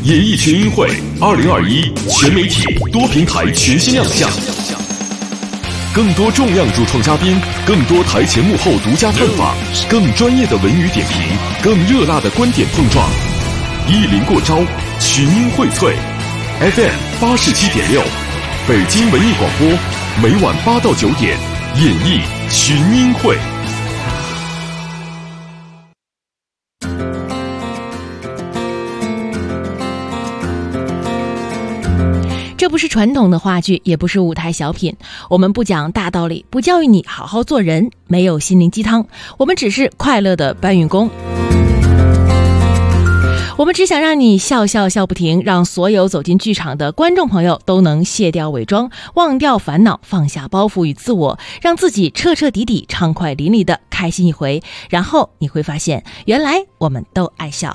演艺群英会2021全媒体多平台全新亮相，更多重量主创嘉宾，更多台前幕后独家探访，更专业的文娱点评，更热辣的观点碰撞。一临过招，群英荟萃 FM 87.6，北京文艺广播，每晚8到9点，演艺群英会。 这不是传统的话剧，也不是舞台小品，我们不讲大道理，不教育你好好做人，没有心灵鸡汤，我们只是快乐的搬运工。我们只想让你笑笑笑不停，让所有走进剧场的观众朋友都能卸掉伪装，忘掉烦恼，放下包袱与自我，让自己彻彻底底畅快淋漓的开心一回，然后你会发现原来我们都爱笑。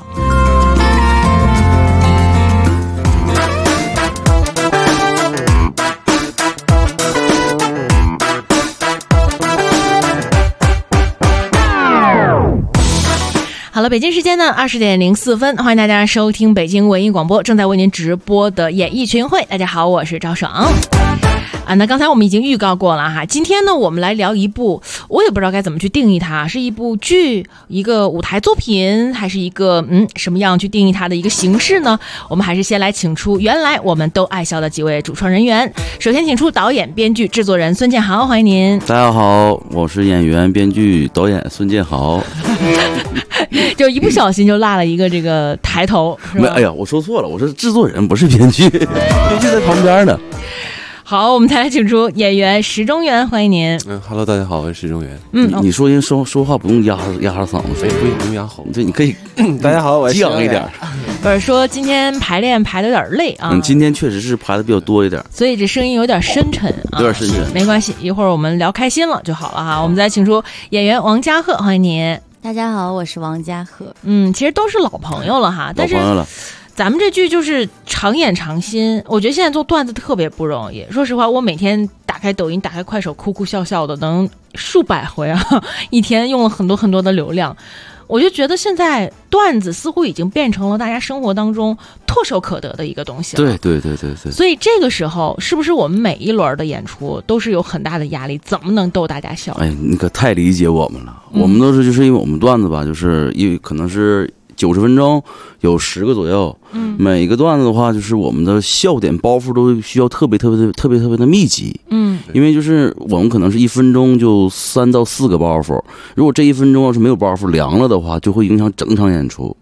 好了，北京时间呢20点04分，欢迎大家收听北京文艺广播正在为您直播的演艺群会。大家好，我是赵爽。那刚才我们已经预告过了哈，今天呢我们来聊一部，我也不知道该怎么去定义它，是一部剧，一个舞台作品，还是一个什么样去定义它的一个形式呢？我们还是先来请出原来我们都爱笑的几位主创人员。首先请出导演、编剧、制作人孙建豪，欢迎您。 大家好，我是演员、编剧、导演孙建豪。 就一不小心就落了一个这个抬头，是吧？ 哎呀，我说错了，我是制作人，不是编剧，编剧在旁边呢。 好，我们再来请出演员石中原，欢迎您。 Hello， 大家好，我是石中原。 你说人说话不用压嗓子， 不用压喉。 对，你可以大家好，我是激昂一点。 不是说今天排练排的有点累啊？ 今天确实是排的比较多一点， 所以这声音有点深沉啊， 有点深沉。 没关系，一会儿我们聊开心了就好了哈。我们再请出演员王嘉赫，欢迎您。 大家好，我是王嘉赫。 其实都是老朋友了哈，但是老朋友了。 咱们这剧就是常演常新，我觉得现在做段子特别不容易。说实话，我每天打开抖音、打开快手，哭哭笑笑的，能数百回啊，一天用了很多很多的流量。我就觉得现在段子似乎已经变成了大家生活当中唾手可得的一个东西了。 对。 所以这个时候，是不是我们每一轮的演出都是有很大的压力？怎么能逗大家笑？ 哎，你可太理解我们了。我们都是就是因为我们段子吧，就是因为可能是90分钟有10个左右，每一个段子的话，就是我们的笑点包袱都需要特别的密集，因为就是我们可能是1分钟就3到4个包袱，如果这1分钟要是没有包袱凉了的话，就会影响整场演出。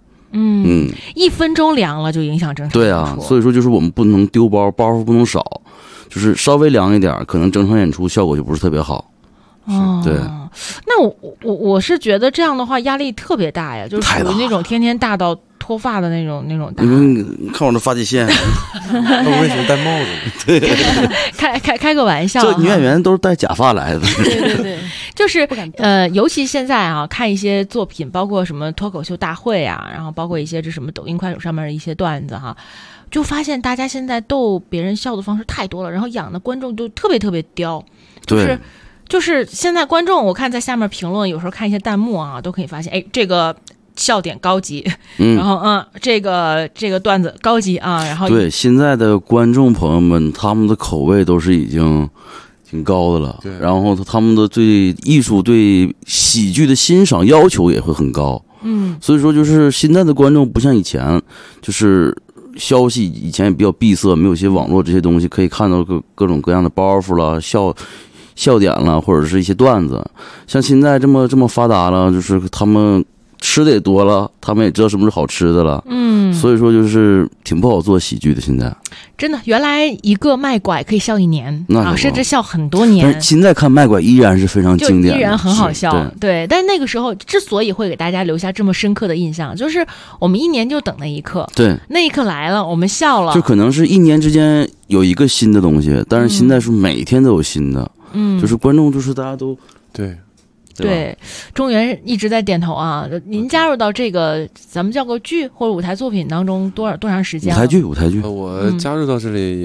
1分钟凉了就影响整场演出。 对啊，所以说就是我们不能丢包袱不能少，就是稍微凉一点，可能整场演出效果就不是特别好。对。 那我是觉得这样的话压力特别大呀，就是属于那种天天大到脱发的那种大。 你看我这发际线， 那我为什么戴帽子呢？ 对，开个玩笑。 这女演员都是戴假发来的。 对，就是尤其现在啊，看一些作品，包括什么脱口秀大会啊，然后包括一些这什么抖音、快手上面的一些段子哈，就发现大家现在逗别人笑的方式太多了，然后养的观众就特别雕，就是现在观众，我看在下面评论，有时候看一些弹幕啊，都可以发现，哎，这个笑点高级，然后这个段子高级啊，然后对现在的观众朋友们，他们的口味都是已经挺高的了，对，然后他们的对艺术、对喜剧的欣赏要求也会很高，所以说就是现在的观众不像以前，就是消息以前也比较闭塞，没有一些网络这些东西可以看到各种各样的包袱了，笑点了，或者是一些段子。像现在这么发达了，就是他们吃的也多了，他们也知道什么是好吃的了，所以说就是挺不好做喜剧的。现在真的，原来一个卖拐可以笑1年啊，甚至笑很多年。 但是现在看卖拐依然是非常经典的， 依然很好笑。对，但那个时候之所以会给大家留下这么深刻的印象，就是我们1年就等那一刻，对，那一刻来了，我们笑了。 就可能是1年之间有一个新的东西，但是现在是每天都有新的。就是观众，就是大家都对，中原一直在点头啊。您加入到这个咱们叫个剧或者舞台作品当中多长时间了？ 舞台剧。 我加入到这里也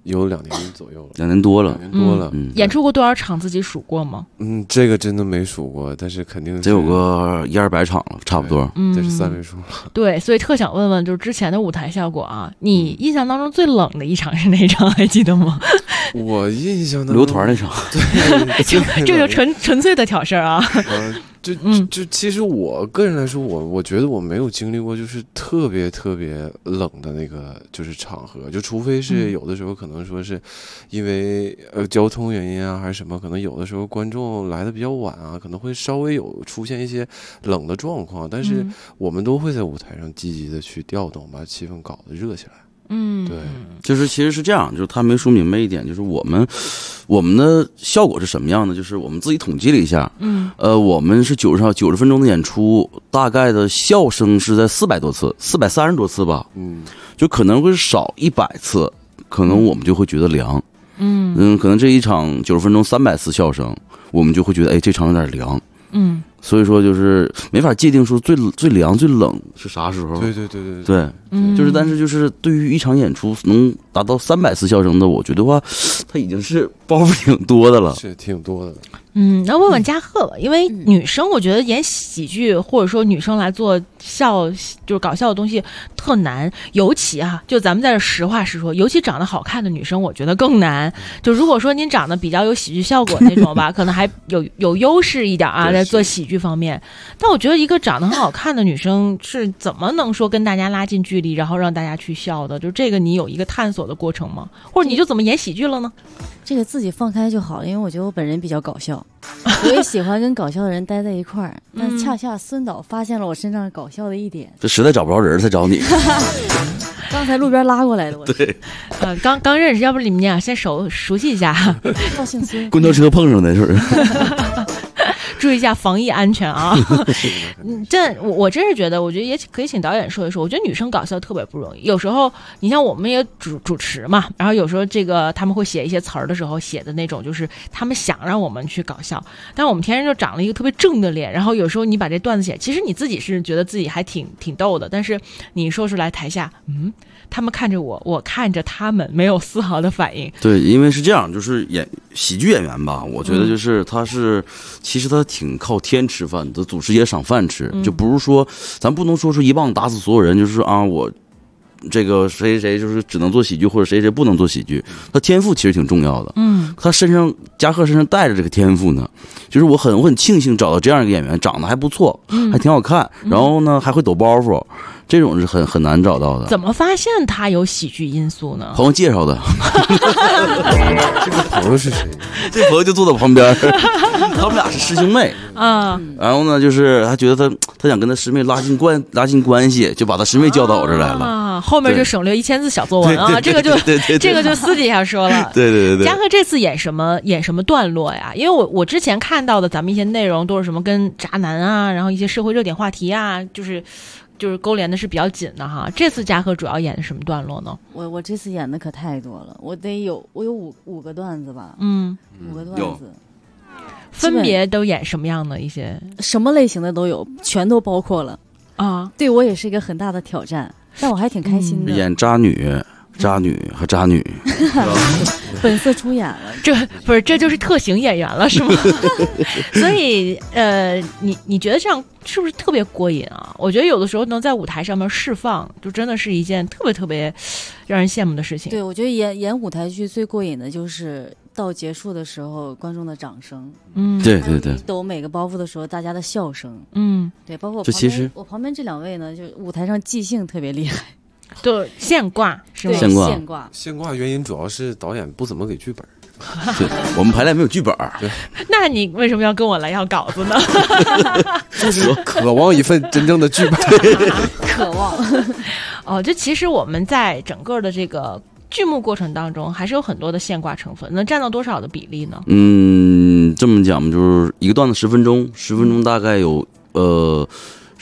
有2年左右了 ，2年多了， 演出过多少场？自己数过吗？ 这个真的没数过，但是肯定得有个100-200场了，差不多。 这是3位数了。 对，所以特想问问，就是之前的舞台效果啊，你印象当中最冷的一场是哪场？还记得吗？ 我印象当中留团那场， 对，这就纯粹的挑事儿啊。 就其实我个人来说，我觉得我没有经历过就是特别特别冷的那个就是场合，就除非是有的时候可能说是因为交通原因啊还是什么，可能有的时候观众来的比较晚啊，可能会稍微有出现一些冷的状况，但是我们都会在舞台上积极的去调动，把气氛搞得热起来。对， 就是其实是这样，就是他没说明白一点，就是我们的效果是什么样的？就是我们自己统计了一下，我们是90分钟的演出，大概的笑声是在400多次，430多次吧，就可能会少100次，可能我们就会觉得凉，可能这一场90分钟300次笑声，我们就会觉得这场有点凉，所以说就是没法界定出最凉最冷是啥时候。 对， 就是但是就是对于一场演出能达到300次笑声的，我觉得话，他已经是包袱挺多的了， 是挺多的。 那问问嘉禾吧，因为女生我觉得演喜剧或者说女生来做就是搞笑的东西特难，尤其就咱们在这实话实说，尤其长得好看的女生我觉得更难。就如果说您长得比较有喜剧效果那种吧，可能还有优势一点啊，在做喜剧方面。但我觉得一个长得很好看的女生是怎么能说跟大家拉近距离，然后让大家去笑的？就这个你有一个探索的过程吗？或者你就怎么演喜剧了呢？ 这个自己放开就好了，因为我觉得我本人比较搞笑，我也喜欢跟搞笑的人待在一块儿。但恰恰孙导发现了我身上搞笑的一点， 这实在找不着人才找你。 刚才路边拉过来的我。 对， 刚认识，要不你们俩先熟悉一下。 赵姓孙， 公交车碰上的是不是？ 注意一下防疫安全啊！我真是觉得，我觉得也可以请导演说一说。我觉得女生搞笑特别不容易，有时候你像我们也主持嘛，然后有时候他们会写一些词儿的时候写的那种，就是他们想让我们去搞笑，但我们天生就长了一个特别正的脸，然后有时候你把这段子写，其实你自己是觉得自己还挺逗的，但是你说出来台下，他们看着我看着他们，没有丝毫的反应。 对，因为是这样，就是喜剧演员吧，我觉得就是其实他挺靠天吃饭的，祖师爷赏饭吃，就不是说咱不能说是一棒打死所有人，就是我这个谁就是只能做喜剧，或者谁不能做喜剧，他天赋其实挺重要的。他嘉禾身上带着这个天赋呢，就是我很庆幸找到这样一个演员，长得还不错，还挺好看，然后呢还会抖包袱。这种是很难找到的。 怎么发现他有喜剧因素呢？ 朋友介绍的。 这个朋友是谁？ 这朋友就坐在旁边，他们俩是师兄妹啊。然后呢，就是他觉得他想跟他师妹拉近关系，就把他师妹叫到我这儿来了啊。后面就省略1000字小作文啊，这个就私底下说了。 对。 嘉禾这次演什么段落呀？因为我之前看到的咱们一些内容都是什么跟渣男啊，然后一些社会热点话题啊，就是勾连的是比较紧的哈。这次嘉禾主要演的什么段落呢？ 我这次演的可太多了，我有五个段子吧，5个段子， 分别都演什么样的一些？ 什么类型的都有，全都包括了啊。对我也是一个很大的挑战，但我还挺开心的。 演渣女和渣女， 本色出演了。 这就是特型演员了，是吗？所以你觉得这样是不是特别过瘾啊？我觉得有的时候能在舞台上面释放，就真的是一件特别特别让人羡慕的事情。 对，我觉得演舞台剧最过瘾的就是到结束的时候观众的掌声， 对， 抖每个包袱的时候大家的笑声，对，包括我旁边这2位呢，就舞台上即兴特别厉害。 对，现挂是吗？ 现挂原因主要是导演不怎么给剧本。 对，我们排练没有剧本。 对， 那你为什么要跟我来要稿子呢？ 就是渴望一份真正的剧本。 渴望。 这其实我们在整个的这个剧目过程当中，还是有很多的现挂成分，能占到多少的比例呢？ 这么讲就是一个段子10分钟，10分钟大概有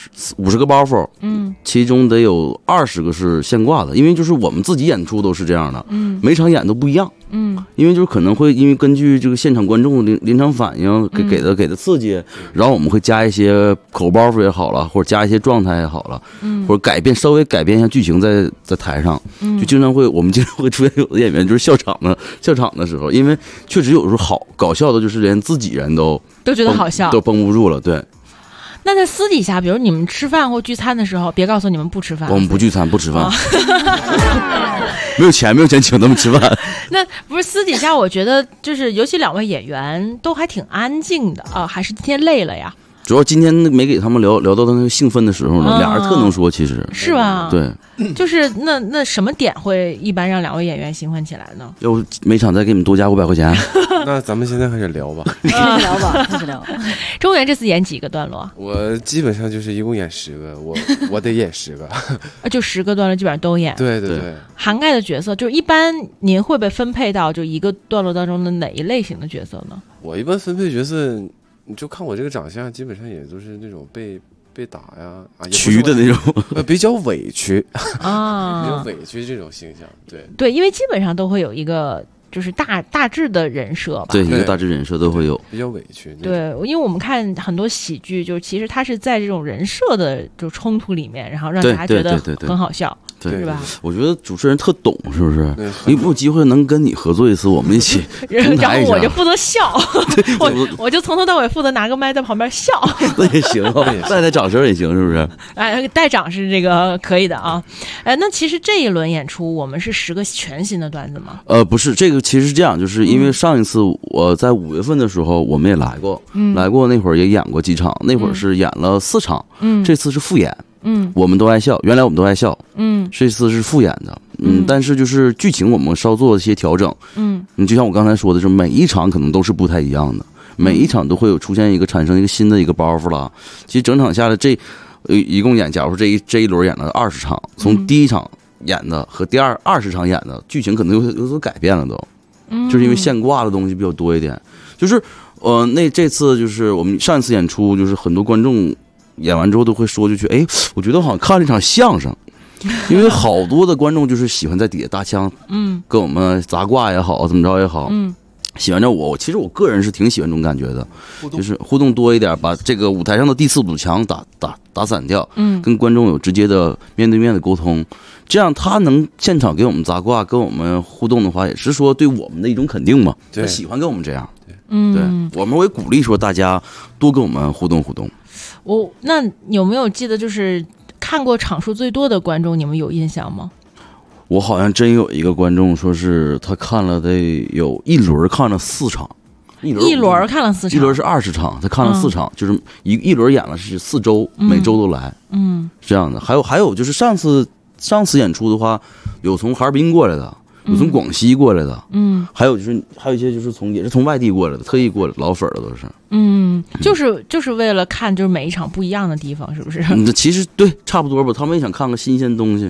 50个包袱，其中得有20个是现挂的，因为就是我们自己演出都是这样的，每场演都不一样，因为就是可能会因为根据这个现场观众临场反应给的刺激，然后我们会加一些口包袱也好了，或者加一些状态也好了，或者稍微改变一下剧情在台上，我们经常会出现有的演员就是笑场的时候，因为确实有时候好搞笑的，就是连自己人都觉得好笑， 都绷不住了，对。 那在私底下，比如你们吃饭或聚餐的时候，别告诉你们不吃饭。 我们不聚餐，不吃饭，没有钱请他们吃饭。 那不是私底下，我觉得就是尤其2位演员都还挺安静的啊，还是今天累了呀？ 主要今天没给他们聊到他那个兴奋的时候呢，俩人特能说，其实是吧？ 对， 就是那什么点会一般让2位演员兴奋起来呢？ 要不每场再给你们多加500块钱？ 那咱们现在开始聊吧。 开始聊。 中原这次演几个段落？ 我基本上就是一共演10个，我得演10个， 就10个段落基本上都演。 对， 涵盖的角色就是一般您会被分配到就一个段落当中的哪一类型的角色呢？ 我一般分配角色，你就看我这个长相，基本上也都是那种被打呀屈的那种， 比较委屈啊， 比较委屈这种形象。 对，因为基本上都会有一个就是大致的人设吧， 对，一个大致人设都会有， 比较委屈。 对，因为我们看很多喜剧，就是其实它是在这种人设的就冲突里面，然后让大家觉得很好笑。 对， 是吧？ 我觉得主持人特懂，是不是？有没有机会能跟你合作一次，我们一起然后我就负责笑，我就从头到尾负责拿个麦在旁边笑。 那也行，带掌声也行，是不是？ 哎，带掌是这个可以的啊。那其实这一轮演出我们是10个全新的段子吗？ 不是，这个其实是这样，就是因为上一次我在5月份的时候我们也来过，来过那会儿也演过几场，那会儿是演了4场，这次是复演。我们都爱笑，原来我们都爱笑，这次是复演的，但是就是剧情我们稍做一些调整，你就像我刚才说的，是每一场可能都是不太一样的，每一场都会有产生一个新的一个包袱了。其实整场下来一共假如说这一轮演了20场，从第一场演的和第20场演的剧情可能有所改变了都，就是因为现挂的东西比较多一点，就是这次就是我们上一次演出，就是很多观众演完之后都会说，我觉得好像看了一场相声，因为好多的观众就是喜欢在底下搭腔，跟我们砸挂也好，怎么着也好，喜欢着我。其实我个人是挺喜欢这种感觉的，就是互动多一点，把这个舞台上的第4堵墙打散掉，跟观众有直接的面对面的沟通，这样他能现场给我们砸挂，跟我们互动的话，也是说对我们的一种肯定嘛。他喜欢跟我们这样，对，我们会鼓励说大家多跟我们互动互动。 那有没有记得就是看过场数最多的观众，你们有印象吗？ 我好像真有一个观众说是他看了得有一轮看了4场，一轮看了4场， 一轮是20场，他看了4场，就是一轮演了是4周，每周都来，这样的。还有就是上次演出的话，有从哈尔滨过来的，有从广西过来的，还有一些就是也是从外地过来的，特意过来老粉的都是， 就是为了看就是每一场不一样的地方，是不是？ 其实对，差不多吧，他们也想看个新鲜东西。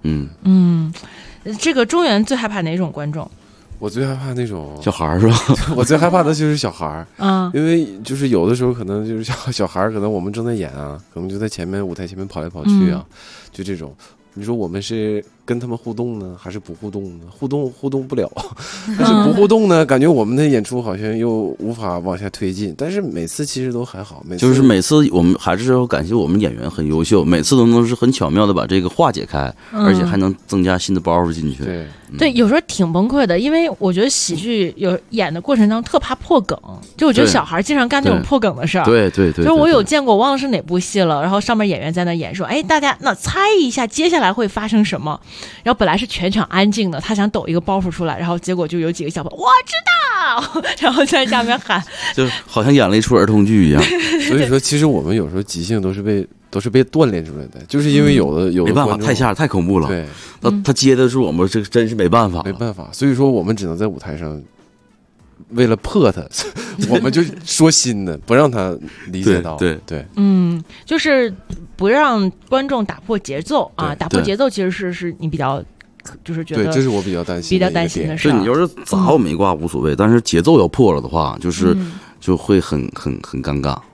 这个中原最害怕哪种观众？ 我最害怕那种小孩是吧？ 我最害怕的就是小孩因为就是有的时候可能就是小孩，可能我们正在演啊，可能就在舞台前面跑来跑去啊，就这种。你说我们是跟他们互动呢，还是不互动呢？互动不了，但是不互动呢，感觉我们的演出好像又无法往下推进。但是每次其实都还好， 就是每次我们还是要感谢我们演员很优秀，每次都能是很巧妙的把这个化解开，而且还能增加新的包袱进去。 对，有时候挺崩溃的，因为我觉得喜剧演的过程当中特怕破梗，就我觉得小孩经常干那种破梗的事儿。 对， 就是我有见过，忘了是哪部戏了，然后上面演员在那演说，大家那猜一下接下来会发生什么，然后本来是全场安静的，他想抖一个包袱出来，然后结果就有几个小朋友我知道，然后在下面喊， 就好像演了一出儿童剧一样。 所以说其实我们有时候即兴都是被锻炼出来的，就是因为有的没办法，太吓人太恐怖了。 对， 他接的是我们，这真是没办法， 所以说我们只能在舞台上，为了破他，我们就说新的，不让他理解到。对， 就是不让观众打破节奏啊，打破节奏其实是你比较。就是觉得对，这是我比较担心的事。 你要是砸我没挂无所谓，但是节奏要破了的话，就会很尴尬。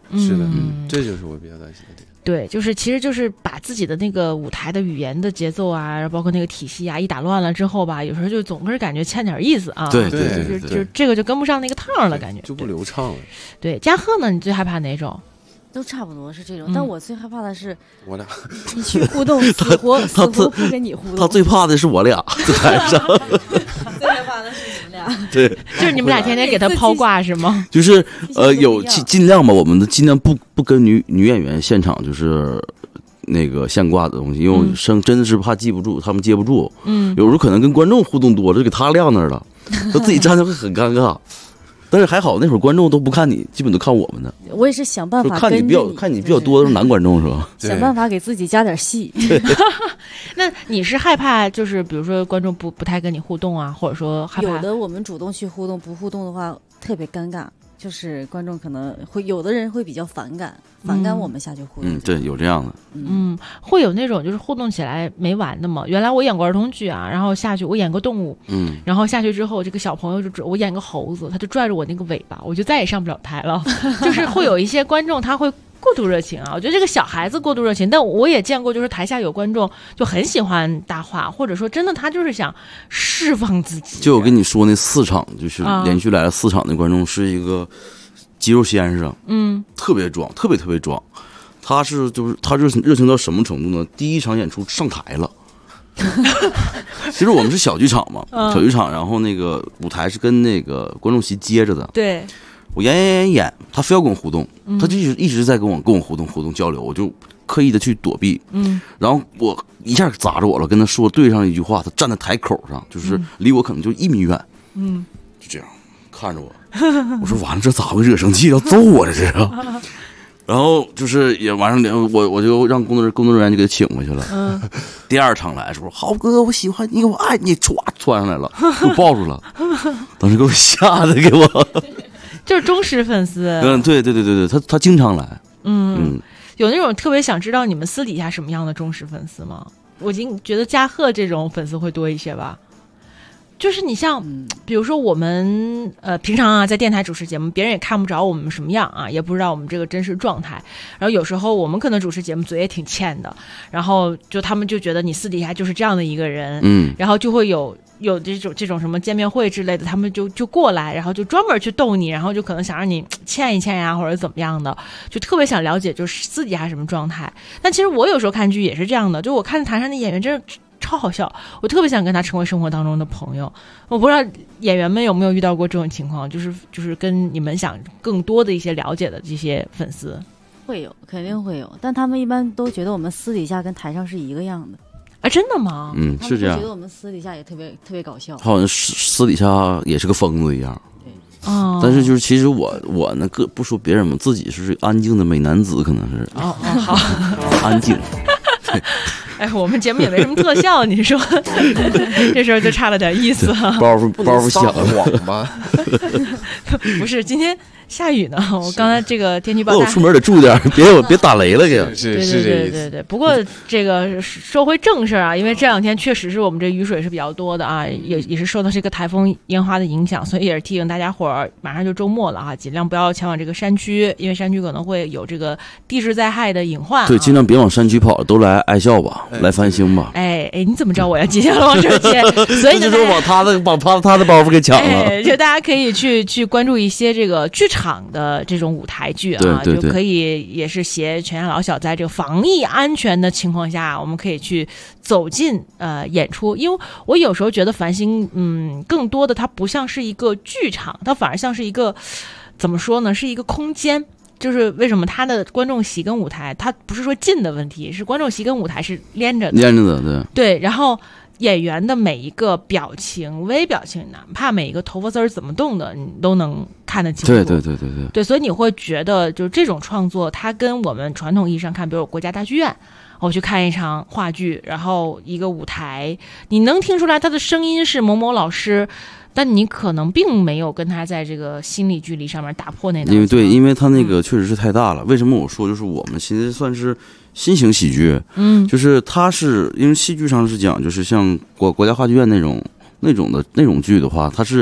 是的，这就是我比较担心的点。 对，其实就是把自己的那个舞台的语言的节奏啊，包括那个体系啊，一打乱了之后吧，有时候就总是感觉欠点意思啊。 对， 就这个就跟不上那个趟了，感觉就不流畅了。 对，嘉禾呢，你最害怕哪种？ 都差不多是这种，但我最害怕的是我俩你去互动，死活不跟你互动。 他最怕的是我俩在台上。 最害怕的是你们俩。 对， 就是你们俩天天给他抛挂是吗？ 就是有尽量吧，我们尽量不跟女演员现场就是那个现挂的东西，因为我真的是怕记不住，他们接不住。有时候可能跟观众互动多了，就给他晾那儿了，他自己站着会很尴尬。但是还好，那会儿观众都不看你，基本都看我们的。 我也是想办法看你比较多的是男观众是吧？ 想办法给自己加点戏。 那你是害怕就是比如说观众不太跟你互动啊，或者说害怕有的我们主动去互动，不互动的话特别尴尬，就是观众可能会有的人会比较反感我们下去互动。 对，有这样的。 会有那种就是互动起来没完的吗？原来我演过儿童剧啊，然后下去我演个动物，然后下去之后这个小朋友我演个猴子，他就拽着我那个尾巴，我就再也上不了台了。就是会有一些观众他会过度热情啊，我觉得这个小孩子过度热情，但我也见过就是台下有观众就很喜欢搭话，或者说真的他就是想释放自己。 就我跟你说那4场就是连续来了4场的观众是一个肌肉先生，特别壮，特别壮。他热情到什么程度呢？第一场演出上台了。其实我们是小剧场嘛，小剧场，然后那个舞台是跟那个观众席接着的。 对， 我演，他非要跟我互动，他就一直在跟我互动交流，我就刻意的去躲避。然后我一下砸着我了，跟他说对上一句话，他站在台口上，就是离我可能就1米远，就这样看着我。我说完了，这咋会惹生气要揍我这是？然后就是也完上我就让工作人员就给他请回去了。第2场来的时候，好哥，我喜欢你，我爱你，歘窜上来了，给我抱住了，当时给我吓得给我。 就是忠实粉丝。 对，他经常来。 有那种特别想知道你们私底下什么样的忠实粉丝吗？我已经觉得嘉禾这种粉丝会多一些吧。就是你像比如说我们平常啊在电台主持节目，别人也看不着我们什么样啊，也不知道我们这个真实状态，然后有时候我们可能主持节目嘴也挺欠的，然后就他们就觉得你私底下就是这样的一个人，然后就会有这种什么见面会之类的，他们就过来，然后就专门去逗你，然后就可能想让你欠一欠呀，或者怎么样的，就特别想了解就是私底下什么状态。但其实我有时候看剧也是这样的，就我看台上的演员真的超好笑，我特别想跟他成为生活当中的朋友。我不知道演员们有没有遇到过这种情况，就是跟你们想更多的一些了解的这些粉丝。 会有，肯定会有，但他们一般都觉得我们私底下跟台上是一个样的。 啊，真的吗？ 是这样。 觉得我们私底下也特别搞笑， 好像私底下也是个疯子一样。 对。 但是就是其实我呢，不说别人嘛，自己是安静的美男子，可能是。 好。 安静。 哎，我们节目也没什么特效，你说这时候就差了点意思啊。 包袱响了吧？ 不是，今天下雨呢。我刚才这个天气预报， 我出门得注意点，别打雷了，给。 对。不过这个说回正事啊，因为这2天确实是我们这雨水是比较多的啊，也是受到这个台风烟花的影响，所以也是提醒大家伙儿，马上就周末了啊，尽量不要前往这个山区，因为山区可能会有这个地质灾害的隐患。 对，尽量别往山区跑，都来爱笑吧。来繁星吧！ 哎，你怎么知道我要接下来往这儿接？所以呢， 就是把他的包袱给抢了。 就大家可以去关注一些这个剧场的这种舞台剧啊， 对就可以也是携全家老小在这个防疫安全的情况下，我们可以去走进演出。因为我有时候觉得繁星更多的它不像是一个剧场，它反而像是一个怎么说呢，是一个空间。就是为什么他的观众席跟舞台，他不是说近的问题，是观众席跟舞台是连着的，对。然后演员的每一个表情、微表情，哪怕每一个头发丝儿怎么动的，你都能看得清楚。对，所以你会觉得，就是这种创作，它跟我们传统意义上看，比如国家大剧院，我去看一场话剧，然后一个舞台，你能听出来他的声音是某某老师。但你可能并没有跟他在这个心理距离上面打破那道墙， 因为他那个确实是太大了。为什么我说就是我们现在算是新型喜剧？就是它是因为戏剧上是讲，就是像国家话剧院那种剧的话，它是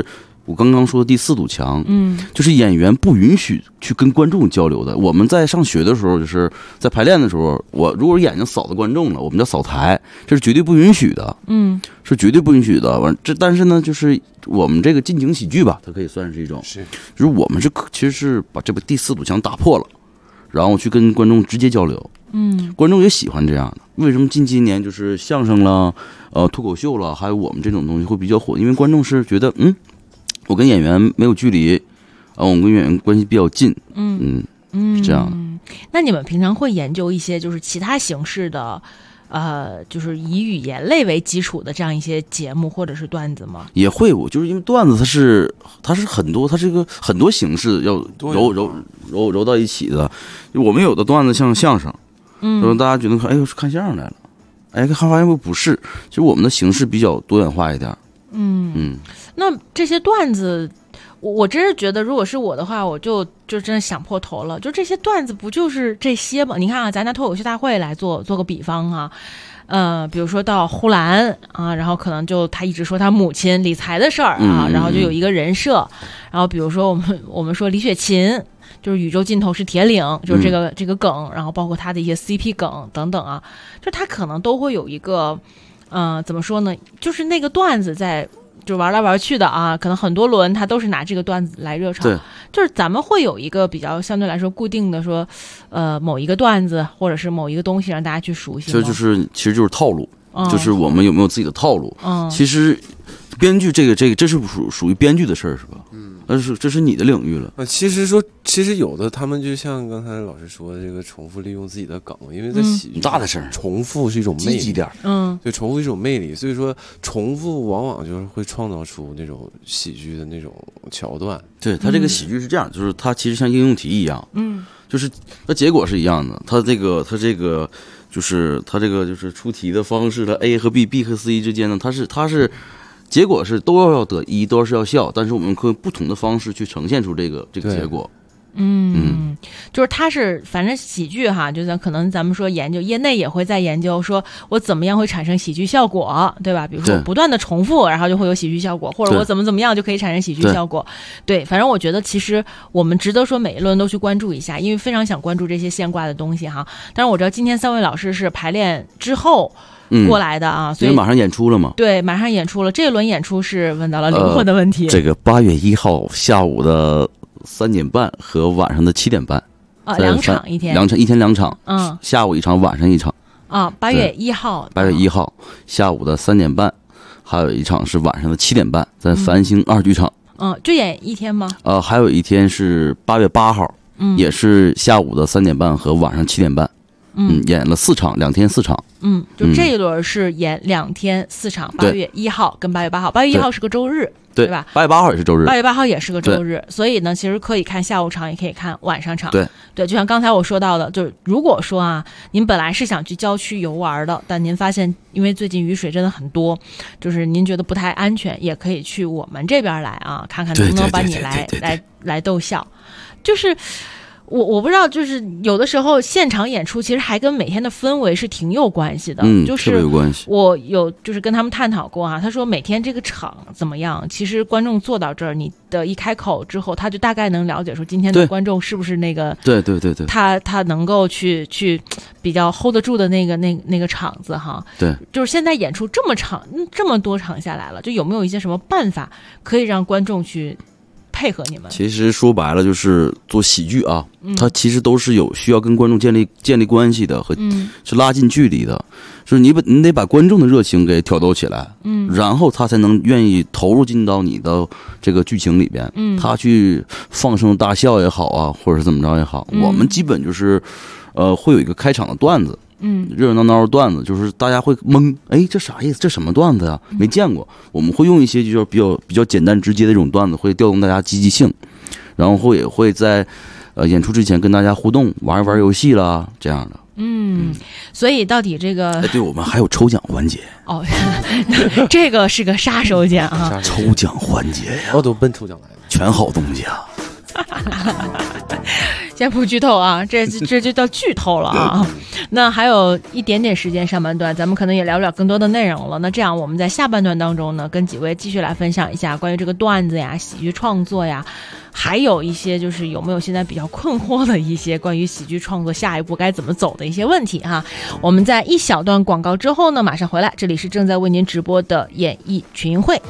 我刚刚说的第4堵墙，就是演员不允许去跟观众交流的。我们在上学的时候，就是在排练的时候，我如果眼睛扫到观众了，我们叫扫台，这是绝对不允许的，是绝对不允许的。但是呢，就是我们这个近景喜剧吧，它可以算是一种，就是我们其实是把这个第4堵墙打破了，然后去跟观众直接交流。观众也喜欢这样的。为什么近几年就是相声了、脱口秀了，还有我们这种东西会比较火？因为观众是觉得，我跟演员没有距离，我们跟演员关系比较近，是这样的。 那你们平常会研究一些就是其他形式的，就是以语言类为基础的这样一些节目或者是段子吗？ 也会，就是因为段子它是很多，它是一个很多形式要揉到一起的。我们有的段子像相声，大家觉得哎呦是看相声来了，哎看发现不是，其实我们的形式比较多元化一点。 那这些段子，我真是觉得，如果是我的话，我就真的想破头了。就这些段子不就是这些吗？你看啊，咱拿脱口秀大会来做个比方啊，比如说到呼兰啊，然后可能就他一直说他母亲理财的事儿啊，然后就有一个人设。然后比如说我们说李雪琴，就是宇宙尽头是铁岭，就是这个梗，然后包括他的一些 CP 梗等等啊，就他可能都会有一个怎么说呢？就是那个段子就玩来玩去的啊，可能很多轮他都是拿这个段子来热场。对，就是咱们会有一个比较相对来说固定的说，某一个段子或者是某一个东西让大家去熟悉。 其实就是套路，就是我们有没有自己的套路。其实编剧这是属于编剧的事儿是吧？这是你的领域了。 其实有的他们就像刚才老师说的这个重复利用自己的梗，因为在喜剧大的事儿， 重复是一种魅力， 积极点， 对，重复是一种魅力，所以说重复往往就是会创造出那种喜剧的那种桥段。 对，他这个喜剧是这样，就是它其实像应用题一样，就是它结果是一样的，它这个就是出题的方式，它 A 和 B 和 C 之间呢，它是。结果是都要得一，都是要笑，但是我们可以不同的方式去呈现出这个结果。 就是它是反正喜剧哈，就可能咱们说研究业内也会在研究，说我怎么样会产生喜剧效果，对吧？比如说不断的重复，然后就会有喜剧效果，或者我怎么样就可以产生喜剧效果。对，反正我觉得其实我们值得说每一轮都去关注一下，因为非常想关注这些现挂的东西哈。但是我知道今天3位老师是排练之后过来的啊，所以马上演出了嘛？ 对，马上演出了。这一轮演出是问到了灵魂的问题。 这个8月1号下午的3点半和晚上的7点半 2场一天 2场，下午1场，晚上1场。 8月1号 ，8月1号下午的3点半，还有一场是晚上的7点半，在繁星2剧场。 就演一天吗？ 还有一天是8月8号，也是下午的3点半和晚上7点半。演了4场，2天4场。 就这一轮是演2天4场，8月1号跟8月8号，8月1号是个周日，对吧 ？8月8号也是周日 ，8月8号也是个周日，所以呢，其实可以看下午场，也可以看晚上场。对，就像刚才我说到的，就是如果说啊，您本来是想去郊区游玩的，但您发现因为最近雨水真的很多，就是您觉得不太安全，也可以去我们这边来啊，看看能不能把你来逗笑，就是。我不知道，就是有的时候现场演出其实还跟每天的氛围是挺有关系的，就是特别有关系。 我就是跟他们探讨过啊，他说每天这个场怎么样，其实观众坐到这儿，你的一开口之后，他就大概能了解说今天的观众是不是那个对， 他能够去比较 hold 得住的那个场子哈。 对， 就是现在演出这么多场下来了，就有没有一些什么办法可以让观众去配合你们？ 其实说白了就是做喜剧啊，它其实都是有需要跟观众建立关系的，和是拉近距离的，就是你得把观众的热情给挑逗起来，然后他才能愿意投入进到你的这个剧情里边，他去放声大笑也好啊，或者是怎么着也好，我们基本就是会有一个开场的段子。热热闹闹的段子，就是大家会懵，哎，这啥意思？这什么段子呀？没见过。我们会用一些就是比较简单直接的这种段子，会调动大家积极性，然后也会在演出之前跟大家互动，玩一玩游戏啦，这样的。 所以到底这个， 对，我们还有抽奖环节这个是个杀手锏啊！ 抽奖环节呀， 我都奔抽奖来了， 全好东西啊。 先不剧透啊，这就叫剧透了啊。那还有一点点时间，上半段咱们可能也聊不了更多的内容了。那这样我们在下半段当中呢，跟几位继续来分享一下关于这个段子呀、喜剧创作呀，还有一些就是有没有现在比较困惑的一些关于喜剧创作下一步该怎么走的一些问题哈。我们在一小段广告之后呢，马上回来，这里是正在为您直播的演艺群英会。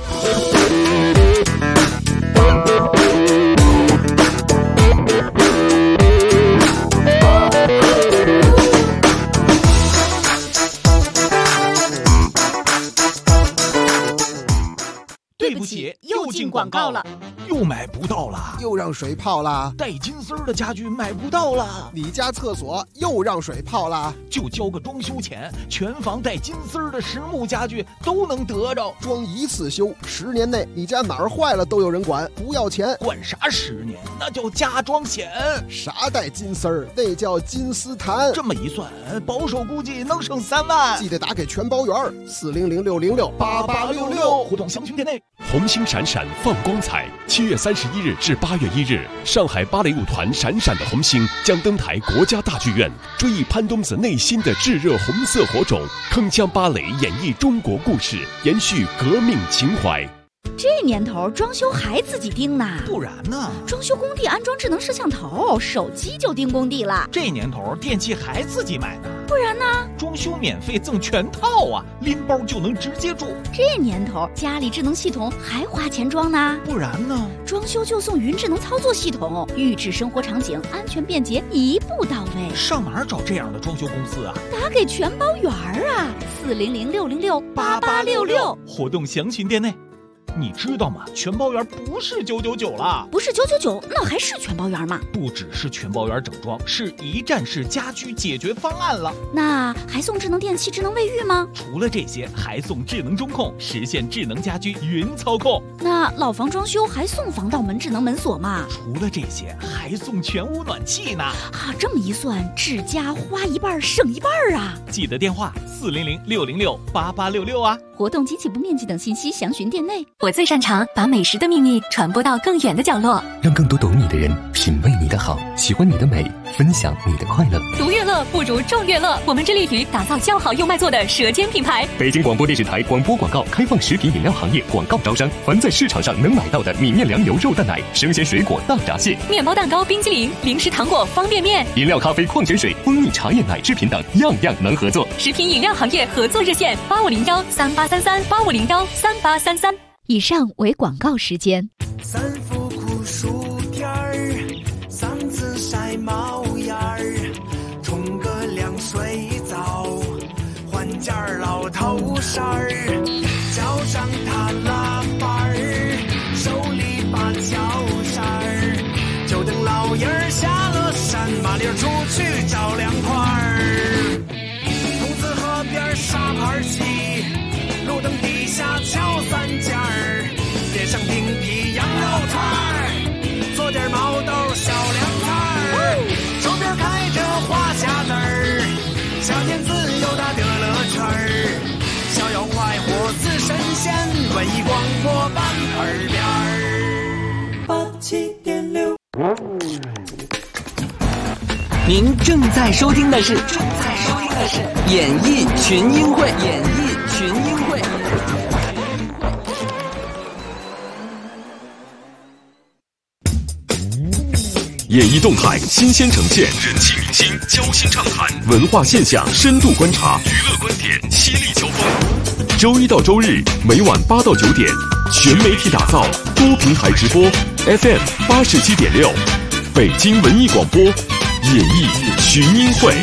对不起，又进广告了，又买不到了， 又让水泡了， 带金丝儿的家具买不到了， 你家厕所又让水泡了， 就交个装修钱，全房带金丝儿的实木家具都能得着， 装一次修，10年内你家哪儿坏了都有人管，不要钱。 管啥10年？那叫加装险。 啥带金丝儿？那叫金丝檀。 这么一算，保守估计能省3万。 记得打给全包圆，400-606-8866， 互动详询店内。 红星闪闪放光彩，7月31日至8月1日，上海芭蕾舞团闪闪的红星将登台国家大剧院，追忆潘冬子内心的炙热红色火种，铿锵芭蕾演绎中国故事，延续革命情怀。 这年头装修还自己盯呢， 不然呢？ 装修工地安装智能摄像头，手机就盯工地了。 这年头电器还自己买呢， 不然呢？ 装修免费赠全套啊，拎包就能直接住。 这年头家里智能系统还花钱装呢， 不然呢？ 装修就送云智能操作系统，预制生活场景，安全便捷，一步到位。 上哪儿找这样的装修公司啊？ 打给全包圆啊，400-606-8866， 活动详询店内。你知道吗？全包圆不是999了， 不是999，那还是全包圆吗？ 不只是全包圆整装，是一站式家居解决方案了。 那还送智能电器、智能卫浴吗？ 除了这些，还送智能中控，实现智能家居云操控。 那老房装修还送防盗门、智能门锁吗？ 除了这些，还送全屋暖气呢。 啊，这么一算，智家花一半省一半啊！ 记得电话400-606-8866啊。 活动及起步面积等信息详询店内。 我最擅长把美食的秘密传播到更远的角落， 让更多懂你的人品味你的好，喜欢你的美，分享你的快乐。 独乐乐不如众乐乐，我们致力于打造叫好又卖座的舌尖品牌。 北京广播电视台广播广告开放食品饮料行业广告招商，凡在市场上能买到的米面粮油肉蛋奶、生鲜水果大闸蟹、 面包蛋糕、冰激凌、零食糖果、方便面、 饮料咖啡、矿泉水、蜂蜜茶叶奶制品等，样样能合作。 食品饮料行业合作热线8501383385013833。 以上为广告时间。 3伏酷暑天儿，嗓子晒冒烟儿，冲个凉水澡，换件老头衫儿，脚上踏拉板儿，手里把脚扇儿，就等老爷儿下了山，麻溜出去找凉快儿。筒子河边沙盘棋，路灯底下敲3件儿，点上冰皮羊肉串儿，做点毛豆小凉菜儿，手边开着花匣子儿，夏天自由打得乐圈儿，逍遥快活似神仙，文艺广播办耳边儿87.6。 您正在收听的是演艺群英会，演艺群英会。 演艺动态新鲜呈现，人气明星交心畅谈，文化现象深度观察，娱乐观点犀利交锋。周一到周日每晚8到9点，全媒体打造，多平台直播 ，FM 87.6，北京文艺广播，演艺群英会。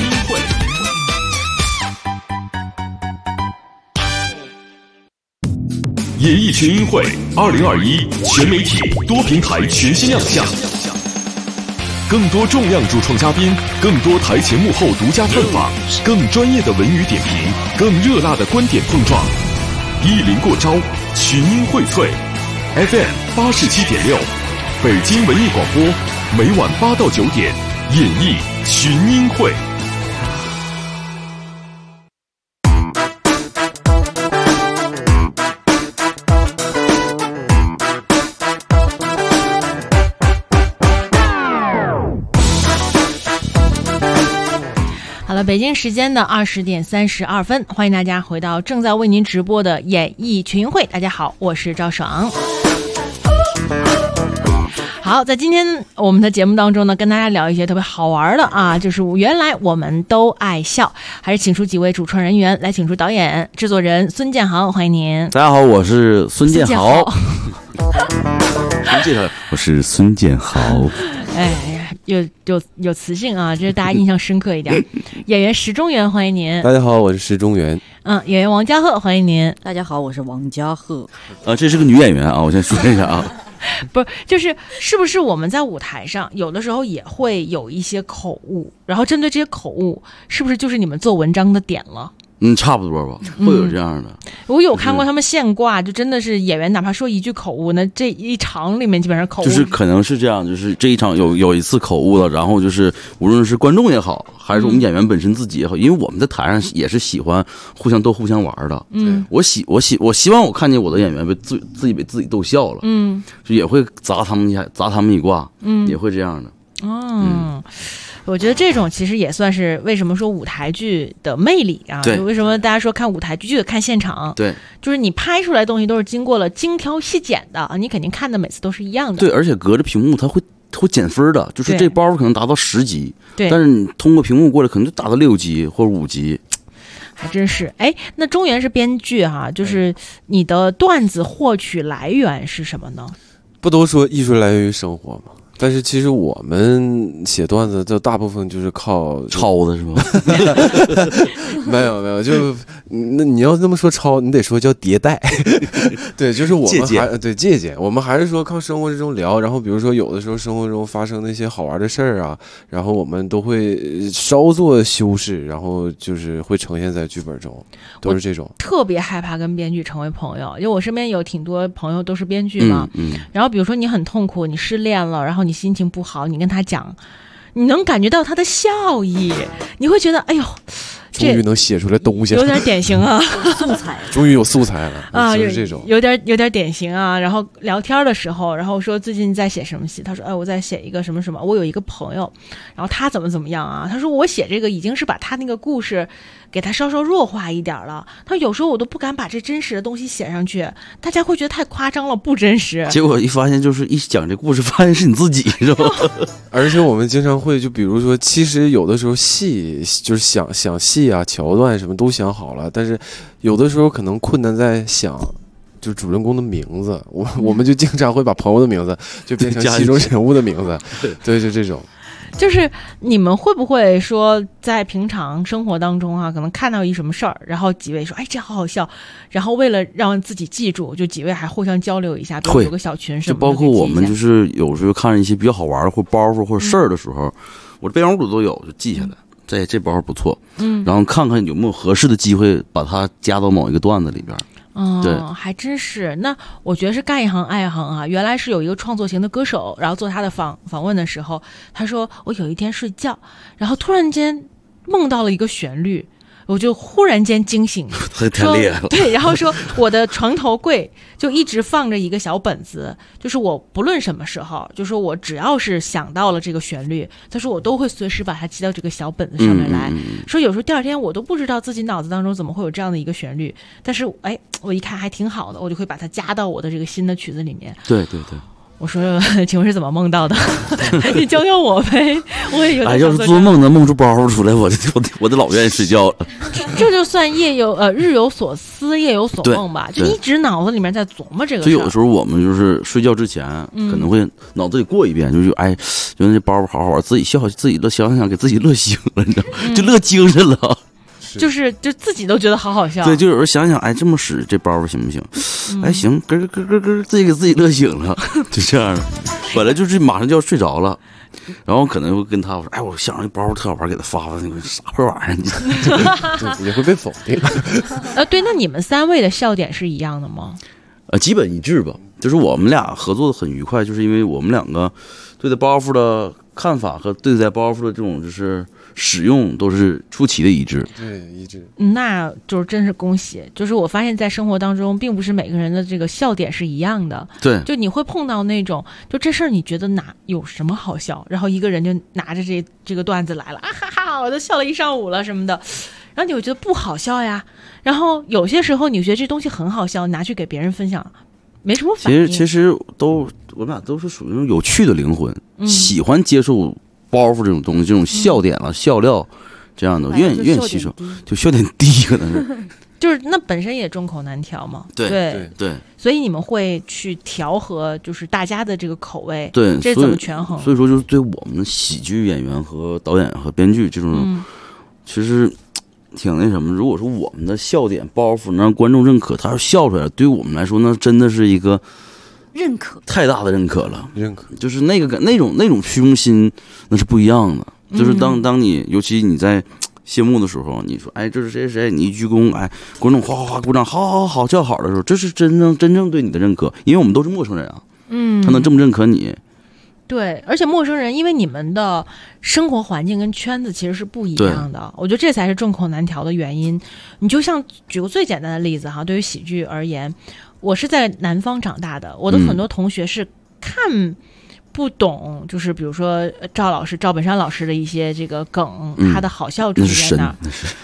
演艺群英会2021全媒体多平台全新亮相。更多重量主创嘉宾，更多台前幕后独家探访，更专业的文娱点评，更热辣的观点碰撞。意林过招，群英荟萃 ，FM 87.6，北京文艺广播，每晚8到9点，演艺群英会。 了，北京时间的20:32，欢迎大家回到正在为您直播的演艺群会。大家好，我是赵爽。好，在今天我们的节目当中呢，跟大家聊一些特别好玩的啊，就是原来我们都爱笑，还是请出几位主创人员来，请出导演、制作人孙建豪，欢迎您。 大家好，我是孙建豪。我是孙建豪。 哎呀，有磁性啊，这是大家印象深刻一点。演员石中原，欢迎您。 大家好，我是石中原。 演员王嘉鹤，欢迎您。 大家好，我是王嘉鹤。 这是个女演员啊，我先说一下啊。 不是，是不是我们在舞台上有的时候也会有一些口误，然后针对这些口误，是不是就是你们做文章的点了？ 差不多吧，会有这样的。 我有看过他们现挂，就真的是演员哪怕说一句口误，那这一场里面基本上口误就是可能是这样，就是这一场有一次口误了，然后就是无论是观众也好，还是我们演员本身自己也好，因为我们在台上也是喜欢互相逗、互相玩的。我希望我看见我的演员被自己被自己逗笑了，就也会砸他们一卦，也会这样的。 我觉得这种其实也算是为什么说舞台剧的魅力啊。 对， 为什么大家说看舞台剧就得看现场？ 对， 就是你拍出来的东西都是经过了精挑细剪的啊，你肯定看的每次都是一样的。 对，而且隔着屏幕它会减分的，就是这包可能达到10级， 对， 但是你通过屏幕过来可能就达到6级或者5级。 还真是。那中原是编剧哈，就是你的段子获取来源是什么呢？ 不都说艺术来源于生活吗？但是其实我们写段子就大部分就是靠抄的是吗？ 没有，就那你要这么说抄，你得说叫迭代。对，就是我们借鉴，我们还是说靠生活之中聊。然后比如说有的时候生活中发生那些好玩的事儿啊，然后我们都会稍作修饰，然后就是会呈现在剧本中，都是这种。 特别害怕跟编剧成为朋友，因为我身边有挺多朋友都是编剧嘛。然后比如说你很痛苦，你失恋了，然后你心情不好，你跟他讲，你能感觉到他的笑意，你会觉得哎呦， 终于能写出来东西了， 有点典型啊， 素材， 终于有素材了啊，就是这种有点典型啊。然后聊天的时候，然后说最近在写什么戏，他说我在写一个什么什么，我有一个朋友，然后他怎么样啊，他说我写这个已经是把他那个故事给他稍稍弱化一点了，他说有时候我都不敢把这真实的东西写上去，大家会觉得太夸张了，不真实。 结果一发现就是一讲这故事发现是你自己，是吧？ 而且我们经常会就比如说，其实有的时候戏就是想戏啊桥段什么都想好了，但是有的时候可能困难在想就主人公的名字，我们就经常会把朋友的名字就变成其中人物的名字。对，就这种。 就是你们会不会说在平常生活当中啊，可能看到一什么事儿，然后几位说这好好笑，然后为了让自己记住，就几位还互相交流一下，比如有个小群什么的。 就包括我们就是有时候看一些比较好玩的或包袱或者事儿的时候，我这备忘录都有，就记下来，这包不错，然后看看有没有合适的机会把它加到某一个段子里边。对， 还真是。那我觉得是干一行爱一行啊。原来是有一个创作型的歌手，然后做他的访问的时候，他说我有一天睡觉，然后突然间梦到了一个旋律，我就忽然间惊醒， 太厉害了。 对，然后说我的床头柜就一直放着一个小本子，就是我不论什么时候，就说我只要是想到了这个旋律，他说我都会随时把它记到这个小本子上面来。说有时候第二天我都不知道自己脑子当中怎么会有这样的一个旋律，但是我一看还挺好的，我就会把它加到我的这个新的曲子里面。 对。 我说请问是怎么梦到的？你教教我呗，我也有点。 要是做梦能梦出包袱出来，我得老愿意睡觉了。 这就算日有所思夜有所梦吧，就一直脑子里面在琢磨这个事。 所以有的时候我们就是睡觉之前可能会脑子里过一遍，就是觉得这包袱好好玩，自己笑自己乐，想给自己乐醒了，你知道吗？就乐精神了。 就自己都觉得好好笑。 对，就有人想这么使这包行不行？行，咯自己给自己乐醒了，就这样的。本来就是马上就要睡着了，然后可能会跟他说我想着包特好玩，给他发那个啥破玩意儿，也会被否定。 对，那你们3位的笑点是一样的吗？ 基本一致吧。就是我们俩合作的很愉快，就是因为我们两个对待包袱的看法和对待包袱的这种就是使用都是出奇的一致。 对，一致。 那就是真是恭喜。就是我发现在生活当中并不是每个人的这个笑点是一样的。 对， 就你会碰到那种就这事儿你觉得哪有什么好笑，然后一个人就拿着这个段子来了哈哈， 我都笑了一上午了什么的，然后你会觉得不好笑呀。然后有些时候你觉得这东西很好笑，拿去给别人分享，没什么反应。 其实我们俩都是属于那种有趣的灵魂，喜欢接受包袱这种东西，这种笑点了、笑料这样的，愿意吸收，就笑点低可能是。 就是那本身也众口难调嘛，对，所以你们会去调和，就是大家的这个口味， 对， 这怎么权衡？ 所以说，就是对我们喜剧演员和导演和编剧这种，其实挺那什么。如果说我们的笑点包袱能让观众认可，他要笑出来，对我们来说，那真的是一个认可， 太大的认可了。认可就是那种虚荣心，那是不一样的。就是当你，尤其你在谢幕的时候，你说哎这是谁谁，你一鞠躬，哎观众哗哗哗鼓掌，好叫好的时候，这是真正对你的认可，因为我们都是陌生人啊，他能这么认可你。 对，而且陌生人，因为你们的生活环境跟圈子其实是不一样的，我觉得这才是众口难调的原因。你就像举个最简单的例子哈，对于喜剧而言，我是在南方长大的，我的很多同学是看不懂，就是比如说赵本山老师的一些这个梗，他的好笑之处在哪儿？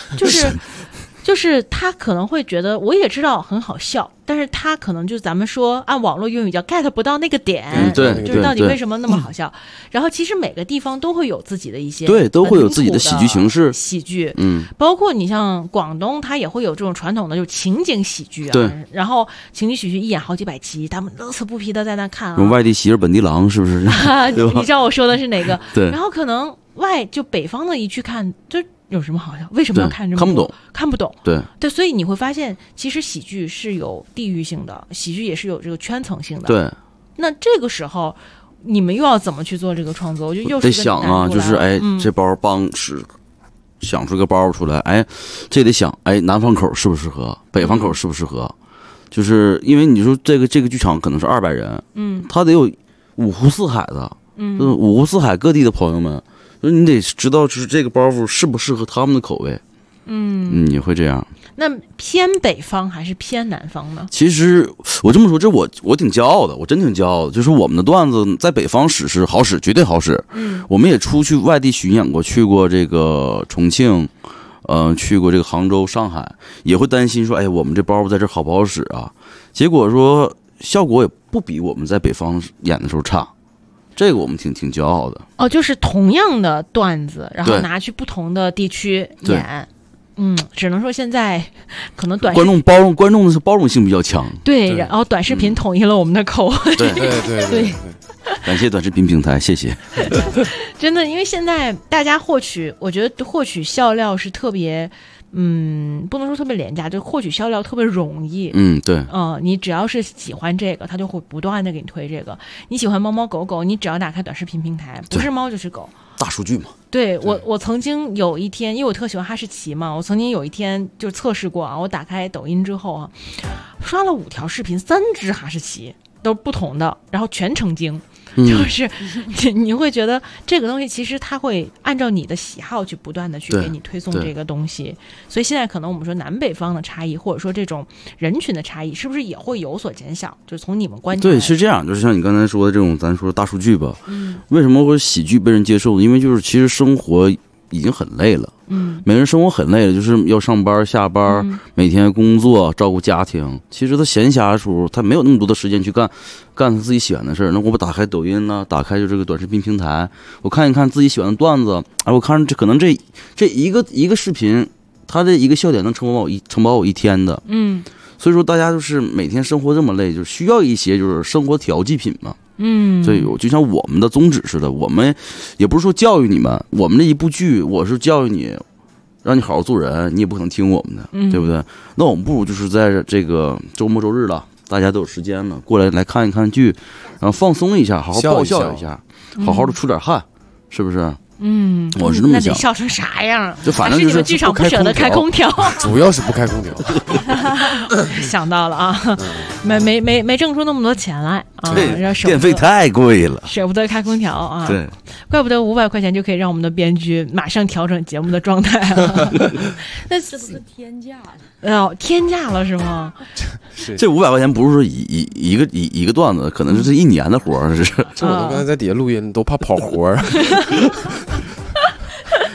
就是他可能会觉得，我也知道很好笑，但是他可能就咱们说按网络用语叫 get 不到那个点，就是到底为什么那么好笑。然后其实每个地方都会有自己的一些都会有自己的喜剧形式， 喜剧，包括你像广东，它也会有这种传统的就是情景喜剧啊，然后情景喜剧一演好几百集，他们乐此不疲的在那看啊。 用外地媳妇本地郎是不是？ 你知道我说的是哪个？ 对。 然后可能北方的一去看就。有什么好笑？为什么要看这么多？看不懂。对，所以你会发现，其实喜剧是有地域性的，喜剧也是有这个圈层性的。 对。 那这个时候，你们又要怎么去做这个创作？我觉得又是得想啊，就是这包想出个包出来，这得想，南方口适不适合，北方口适不适合？就是因为你说这个剧场可能是200人，他得有5湖4海的，5湖4海各地的朋友们。你得知道，就是这个包袱适不适合他们的口味。你会这样。 那偏北方还是偏南方呢？ 其实我这么说，这我挺骄傲的，我真挺骄傲的。就是我们的段子在北方使是好使，绝对好使。我们也出去外地巡演过，去过这个重庆，去过这个杭州、上海，也会担心说，我们这包袱在这好不好使啊？结果说效果也不比我们在北方演的时候差。这个我们挺骄傲的就是同样的段子，然后拿去不同的地区演，只能说现在可能观众的包容性比较强， 对，然后短视频统一了我们的口味， 对，感谢短视频平台，谢谢。 真的，因为现在大家我觉得获取笑料是特别。不能说特别廉价，就获取笑料特别容易。 对。 你只要是喜欢这个，他就会不断的给你推这个。你喜欢猫猫狗狗，你只要打开短视频平台，不是猫就是狗。 大数据嘛。 对，我曾经有一天，因为我特喜欢哈士奇嘛，我曾经有一天就测试过啊，我打开抖音之后啊，刷了5条视频，3只哈士奇都不同的，然后全成精。就是你会觉得这个东西其实它会按照你的喜好去不断的去给你推送这个东西，所以现在可能我们说南北方的差异，或者说这种人群的差异，是不是也会有所减小？就是从你们观察， 对，是这样。就是像你刚才说的这种，咱说大数据吧，为什么会喜剧被人接受？因为就是其实生活已经很累了，每个人生活很累了，就是要上班下班，每天工作照顾家庭。其实他闲暇的时候，他没有那么多的时间去干他自己喜欢的事儿。那我打开抖音呢，打开就这个短视频平台，我看一看自己喜欢的段子，我看可能这一个视频，他这一个笑点能承包我一天的。所以说大家就是每天生活这么累，就需要一些就是生活调剂品嘛。所以就像我们的宗旨似的，我们也不是说教育你们，我们这一部剧我是教育你，让你好好做人，你也不可能听我们的，对不对？那我们不如就是在这个周末周日了，大家都有时间了，过来看一看剧，然后放松一下，好好爆笑一下，好好的出点汗，是不是？我是那么想。 那得笑成啥样？ 就反正就是剧场不舍得开空调， 主要是不开空调。 想到了啊，没挣出那么多钱来啊， 电费太贵了， 舍不得开空调啊。 对， 怪不得500块钱就可以让我们的编剧马上调整节目的状态啊。 那是不是天价了？ 天价了是吗？ 这500块钱不是说一个段子，可能是1年的活儿。这我都刚才在底下录音，都怕跑活儿。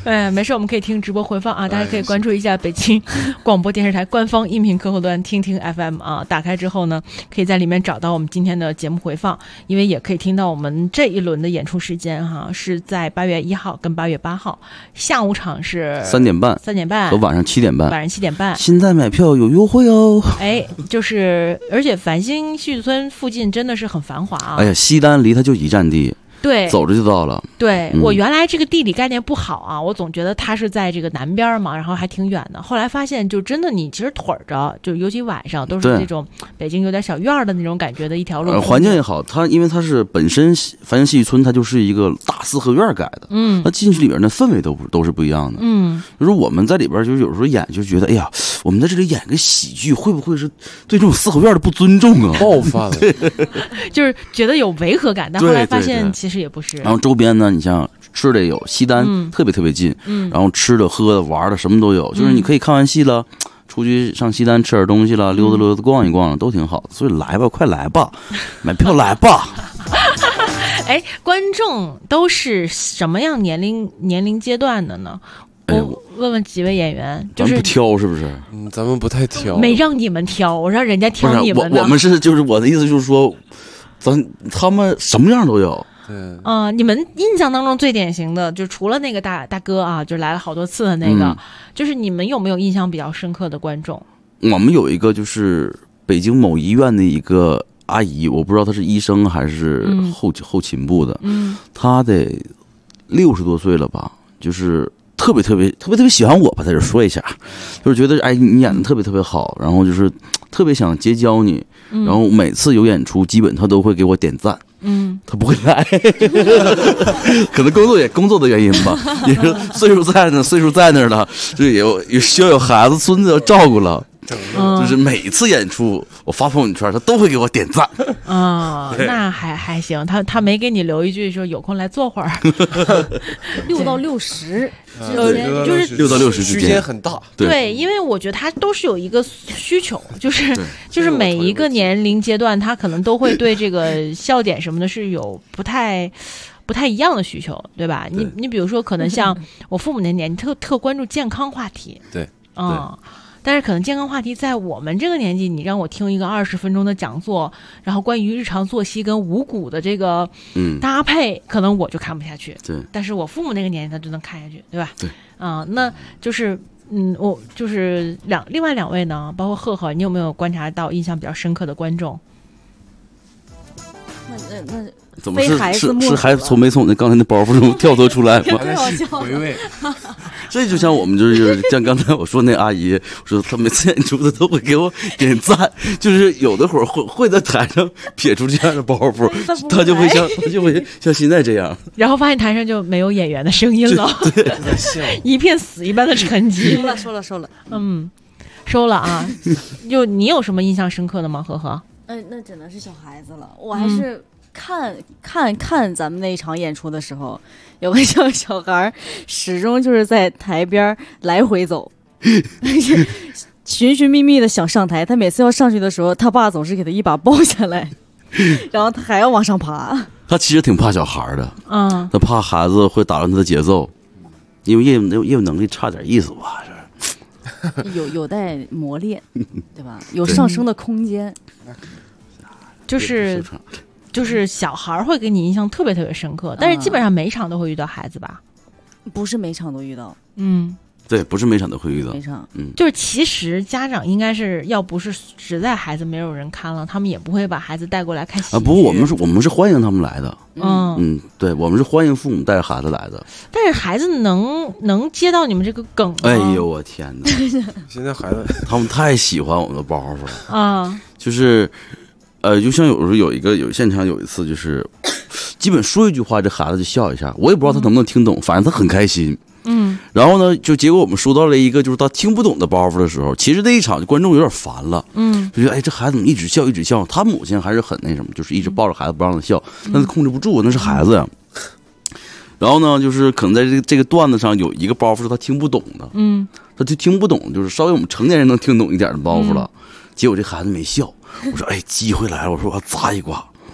对，没事，我们可以听直播回放啊，大家可以关注一下北京广播电视台官方音频客户端听听 FM 啊，打开之后呢，可以在里面找到我们今天的节目回放，因为也可以听到我们这一轮的演出时间哈，是在8月1号跟8月8号，下午场是3点半和晚上7点半，现在买票有优惠哦。 哎，就是而且繁星戏剧村附近真的是很繁华啊。 哎呀，西单离它就一站地。 对， 走着就到了。 对，我原来这个地理概念不好啊，我总觉得它是在这个南边嘛，然后还挺远的。后来发现，就真的你其实腿着，就尤其晚上都是那种北京有点小院的那种感觉的一条路。 环境也好，它因为它是本身繁星戏剧村，它就是一个大四合院改的。那进去里边的氛围都是不一样的。就是我们在里边就是有时候演就觉得，哎呀，我们在这里演个喜剧，会不会是对这种四合院的不尊重啊？ 冒犯了， 就是觉得有违和感，但后来发现其实也不是。 然后周边呢，你像吃的也有，西单特别特别近，然后吃的喝的玩的什么都有，就是你可以看完戏了，出去上西单吃点东西了，溜达溜达逛一逛都挺好的。所以来吧，快来吧，买票来吧。 哎，观众都是什么样年龄阶段的呢？我问问几位演员，就是咱不挑是不是？ 咱们不太挑， 没让你们挑，我让人家挑你们的。我们是就是我的意思就是说，他们什么样都有。 你们印象当中最典型的，就除了那个大哥啊，就来了好多次的那个，就是你们有没有印象比较深刻的观众？ 我们有一个就是北京某医院的一个阿姨，我不知道她是医生还是后勤部的，她得60多岁了吧，就是特别喜欢我吧，在这说一下，就是觉得哎你演的特别特别好，然后就是特别想结交你，然后每次有演出基本她都会给我点赞。他不会来，可能工作的原因吧，也是岁数在那儿了，就也需要有孩子孙子要照顾了。就是每一次演出我发朋友圈他都会给我点赞那还行，他没给你留一句说有空来坐会儿 6到60 就是 6到60之间区间很大。 对，因为我觉得他都是有一个需求，就是每一个年龄阶段他可能都会对这个笑点什么的是有不太一样的需求，对吧？你比如说可能像我父母那年特关注健康话题， 对但是可能健康话题在我们这个年纪，你让我听一个20分钟的讲座，然后关于日常作息跟五谷的这个搭配，可能我就看不下去。 对， 但是我父母那个年纪他就能看下去，对吧？ 对， 那就是我就是另外2位呢，包括赫赫，你有没有观察到印象比较深刻的观众？ 那怎么是还从那刚才那包袱中跳脱出来吗？ 回味。 这就像我们就是像刚才我说那阿姨，说她每次演出的都会给我点赞，就是有的会儿会在台上撇出这样的包袱，她就会像现在这样， 然后发现台上就没有演员的声音了，一片死一般的沉寂。 收了， 收了啊！就你有什么印象深刻的吗？呵呵。 那只能是小孩子了，我还是。看咱们那一场演出的时候，有个小孩始终就是在台边来回走，寻觅觅的想上台。他每次要上去的时候，他爸总是给他一把抱下来，然后他还要往上爬。 他其实挺怕小孩的，他怕孩子会打乱他的节奏，因为业务能力差点意思吧， 有待磨练，对吧？有上升的空间， 就是小孩会给你印象特别特别深刻，但是基本上每场都会遇到孩子吧？ 不是每场都遇到， 对，不是每场都会遇到， 每场， 就是其实家长应该是要不是实在孩子没有人看了，他们也不会把孩子带过来看戏剧。 不过我们是欢迎他们来的，对，我们是欢迎父母带着孩子来的。 但是孩子能接到你们这个梗吗？ 哎呦我天哪！ 现在孩子他们太喜欢我们的包袱了就是。就像有时候有现场有一次，就是基本说一句话，这孩子就笑一下，我也不知道他能不能听懂，反正他很开心。然后呢，就结果我们说到了一个就是他听不懂的包袱的时候，其实那一场观众有点烦了，就觉得哎，这孩子怎么一直笑？他母亲还是很那什么，就是一直抱着孩子不让他笑，但是控制不住，那是孩子呀。然后呢，就是可能在这个段子上有一个包袱是他听不懂的，他就听不懂，就是稍微我们成年人能听懂一点的包袱了。结果这孩子没笑，我说哎，机会来了，我说我要砸一卦，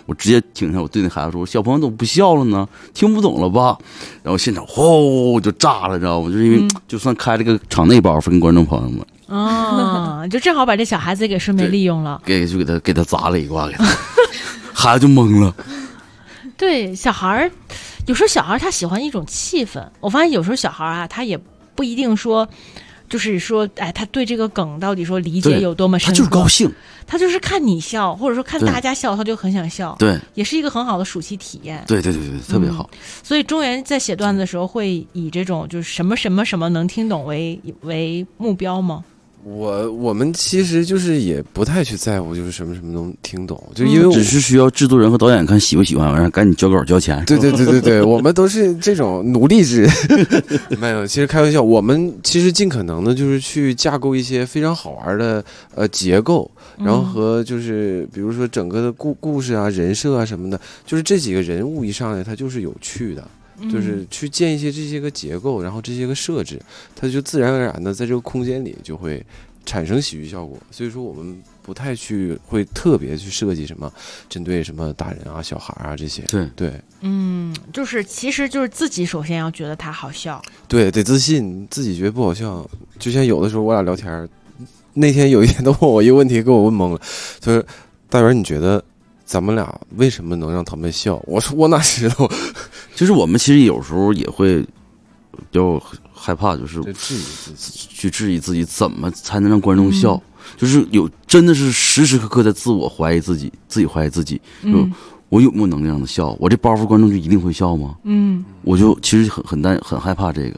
我直接停下，我对那孩子说：“小朋友怎么不笑了呢？听不懂了吧？”然后现场轰就炸了，知道吗？就是因为就算开了个场内包袱跟观众朋友们。 就正好把这小孩子给顺便利用了， 给他砸了一卦，给他孩子就懵了。 对，小孩有时候小孩他喜欢一种气氛，我发现有时候小孩啊，他也不一定说，就是说，哎，他对这个梗到底说理解有多么深刻， 他就是高兴， 他就是看你笑，或者说看大家笑，他就很想笑， 对， 也是一个很好的暑期体验。 对，特别好。 所以中原在写段子的时候，会以这种就是什么什么什么能听懂为目标吗？ 我们其实就是也不太去在乎，就是什么什么能听懂，就因为只是需要制作人和导演看喜不喜欢，完了赶紧交稿交钱。 对，我们都是这种奴隶制。没有，其实开玩笑，我们其实尽可能的就是去架构一些非常好玩的结构，然后和就是比如说整个的故事啊、人设啊什么的，就是这几个人物一上来，它就是有趣的。就是去建一些这些个结构，然后这些个设置，它就自然而然的在这个空间里就会产生喜剧效果。所以说我们不太会特别去设计什么针对什么大人啊、小孩啊这些。对， 就是其实就是自己首先要觉得他好笑， 对，得自信，自己觉得不好笑。就像有的时候我俩聊天，那天有一天他问我一个问题，给我问懵了，就是大元，你觉得咱们俩为什么能让他们笑？我说我哪知道。 就是我们其实有时候也会比较害怕，就是去质疑自己怎么才能让观众笑，就是真的是时时刻刻在自我怀疑自己怀疑自己，我有没有能力让他笑？我这包袱观众就一定会笑吗？我就其实很害怕这个。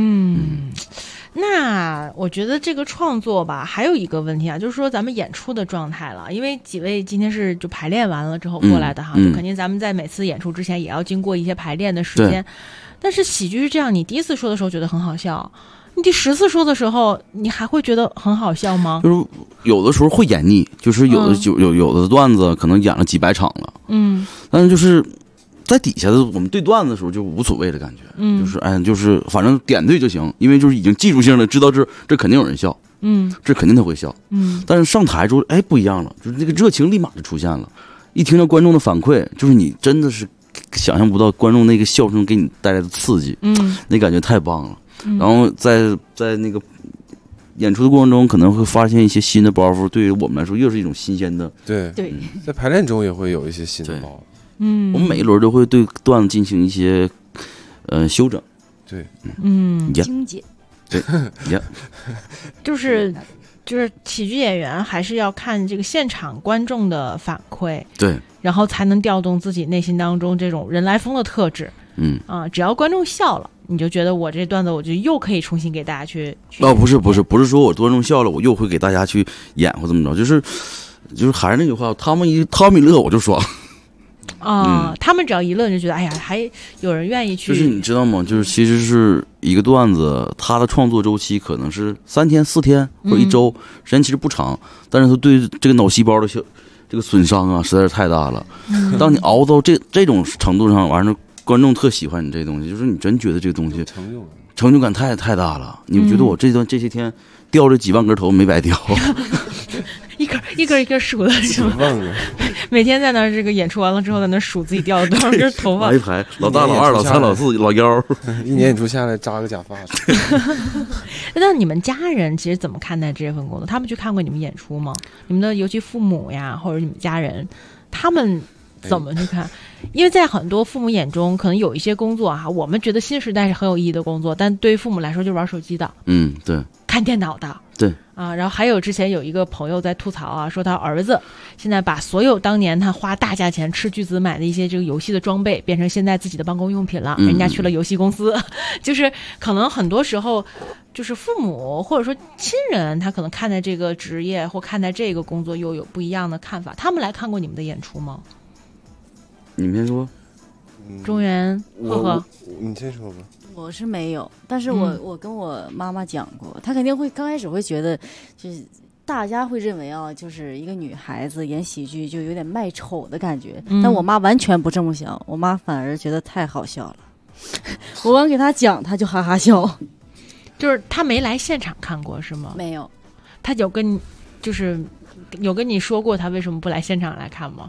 那我觉得这个创作吧，还有一个问题啊，就是说咱们演出的状态了。因为几位今天是就排练完了之后过来的哈，就肯定咱们在每次演出之前也要经过一些排练的时间。但是喜剧是这样，你第一次说的时候觉得很好笑，你第10次说的时候，你还会觉得很好笑吗？ 就是有的时候会演腻，就是有的段子可能演了几百场了，但是就是在底下的我们对段子的时候就无所谓的感觉，就是反正点对就行，因为就是已经记住性的知道这肯定有人笑，这肯定他会笑，但是上台之后不一样了，就是那个热情立马就出现了，一听到观众的反馈，就是你真的是想象不到观众那个笑声给你带来的刺激，那感觉太棒了，然后在那个演出的过程中可能会发现一些新的包袱，对于我们来说又是一种新鲜的。 对，在排练中也会有一些新的包袱。 我们每一轮都会对段子进行一些修整。 对， 精简。 对， 就是喜剧演员还是要看这个现场观众的反馈， 对，然后才能调动自己内心当中这种人来疯的特质。只要观众笑了，你就觉得我这段子我就又可以重新给大家去不是说我观众笑了我又会给大家去演或怎么着，就是还是那句话，他们一乐我就爽。 他们只要一乐就觉得哎呀还有人愿意去。 就是你知道吗，就是其实是一个段子它的创作周期可能是3天4天或者1周，时间其实不长，但是它对这个脑细胞的这个损伤啊实在是太大了。当你熬到这种程度上，完了观众特喜欢你这东西，就是你真觉得这个东西成就感太大了，你觉得我这些天掉这几万根头没白掉。 一根数的是吗？每天在那这个演出完了之后，在那数自己掉了多少根头发。 一排老大、老二、老三、老四、老幺， 一年演出下来扎个假发。 那你们家人其实怎么看待这份工作？他们去看过你们演出吗？你们的尤其父母呀，或者你们家人，他们怎么去看？因为在很多父母眼中，可能有一些工作我们觉得新时代是很有意义的工作，但对于父母来说就是玩手机的， 对， 看电脑的， 对然后还有之前有一个朋友在吐槽说他儿子现在把所有当年他花大价钱斥巨资买的一些这个游戏的装备变成现在自己的办公用品了，人家去了游戏公司。就是可能很多时候就是父母或者说亲人，他可能看待这个职业或看待这个工作又有不一样的看法。他们来看过你们的演出吗？ 你们先说。 中原，赫赫， 你先说吧。 我是没有，但是我跟我妈妈讲过，她肯定会刚开始会觉得，就是大家会认为就是一个女孩子演喜剧就有点卖丑的感觉，但我妈完全不这么想，我妈反而觉得太好笑了。我刚给她讲，她就哈哈笑。 就是她没来现场看过是吗？ 没有， 她有跟你说过她为什么不来现场来看吗？ 因为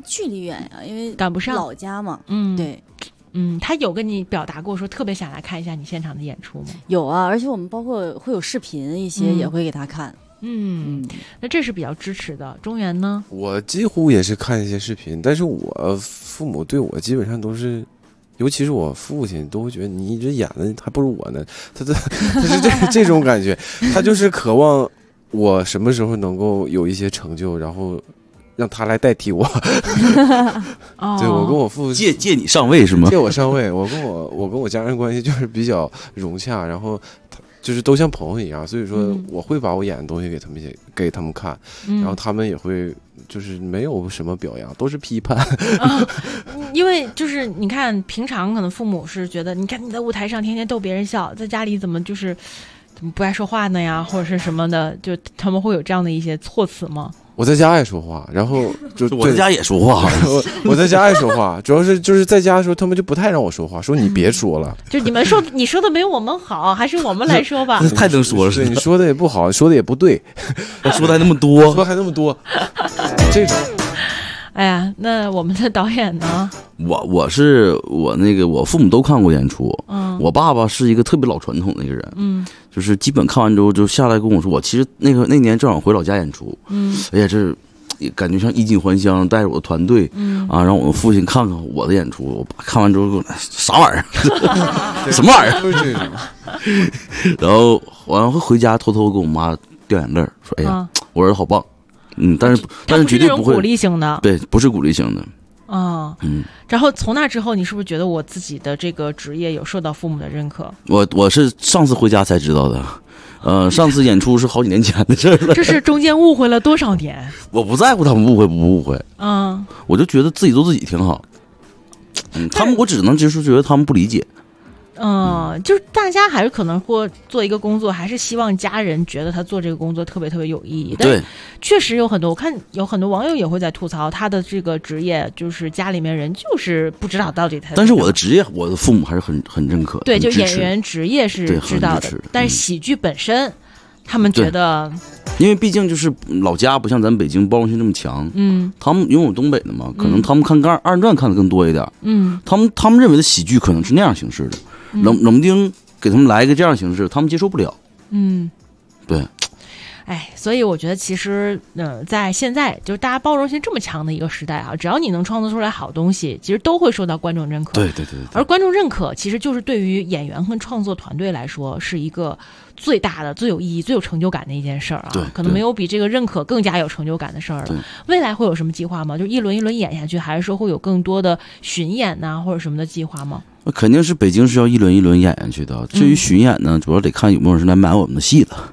距离远呀，因为赶不上老家嘛。对。 他有跟你表达过说特别想来看一下你现场的演出吗？ 有啊，而且我们包括会有视频，一些也会给他看。 那这是比较支持的。中原呢？ 我几乎也是看一些视频，但是我父母对我基本上都是，尤其是我父亲都会觉得你这演的还不如我呢，他是这种感觉，他就是渴望我什么时候能够有一些成就，然后让他来代替我。对，我跟我父借你上位是吗？ 借我上位。我跟我家人关系就是比较融洽，然后就是都像朋友一样，所以说我会把我演的东西给他们看，然后他们也会就是没有什么表扬，都是批判。 因为就是你看，平常可能父母是觉得，你看你在舞台上天天逗别人笑，在家里怎么不爱说话呢呀，或者是什么的，就他们会有这样的一些措辞吗？ 我在家爱说话，然后就我在家也说话， 我在家爱说话，主要是就是在家的时候，他们就不太让我说话，说你别说了， 就你说的没有我们好，还是我们来说吧。 太能说了， 对，你说的也不好，说的也不对， 说的还那么多， 说还那么多，这种。 哎呀，那我们的导演呢？ 我父母都看过演出，我爸爸是一个特别老传统的一个人，就是基本看完之后就下来跟我说，我其实那年正好回老家演出，哎呀，这感觉像衣锦还乡，带着我的团队，让我们父亲看看我的演出，我爸看完之后啥玩意儿，什么玩意儿，然后完了回家偷偷跟我妈掉眼泪，说哎呀，我儿子好棒。但是绝对不会鼓励型的， 对，不是鼓励型的。 然后从那之后，你是不是觉得我自己的这个职业有受到父母的认可？ 我是上次回家才知道的，上次演出是好几年前的事了。 这是中间误会了多少年？ 我不在乎他们误会不误会，我就觉得自己做自己挺好。我只能就是觉得他们不理解。 就是大家还是可能会做一个工作，还是希望家人觉得他做这个工作特别特别有意义。 对， 确实有很多，我看有很多网友也会在吐槽他的这个职业，就是家里面人就是不知道到底他。 但是我的职业，我的父母还是很认可。 对，就演员职业是知道的，但是喜剧本身，他们觉得， 因为毕竟就是老家不像咱北京包容性这么强，他们因为我东北的嘛，可能他们看二人转看的更多一点，他们认为的喜剧可能是那样形式的。冷不丁给他们来一个这样形式，他们接受不了。对。 所以我觉得其实在现在就是大家包容性这么强的一个时代啊，只要你能创作出来好东西，其实都会受到观众认可。 对。 而观众认可，其实就是对于演员和创作团队来说，是一个最大的、最有意义、最有成就感的一件事儿啊。可能没有比这个认可更加有成就感的事儿了。未来会有什么计划吗？就一轮一轮演下去，还是说会有更多的巡演呐，或者什么的计划吗？ 肯定是北京是要一轮一轮演下去的。至于巡演呢，主要得看有没有人来买我们的戏了。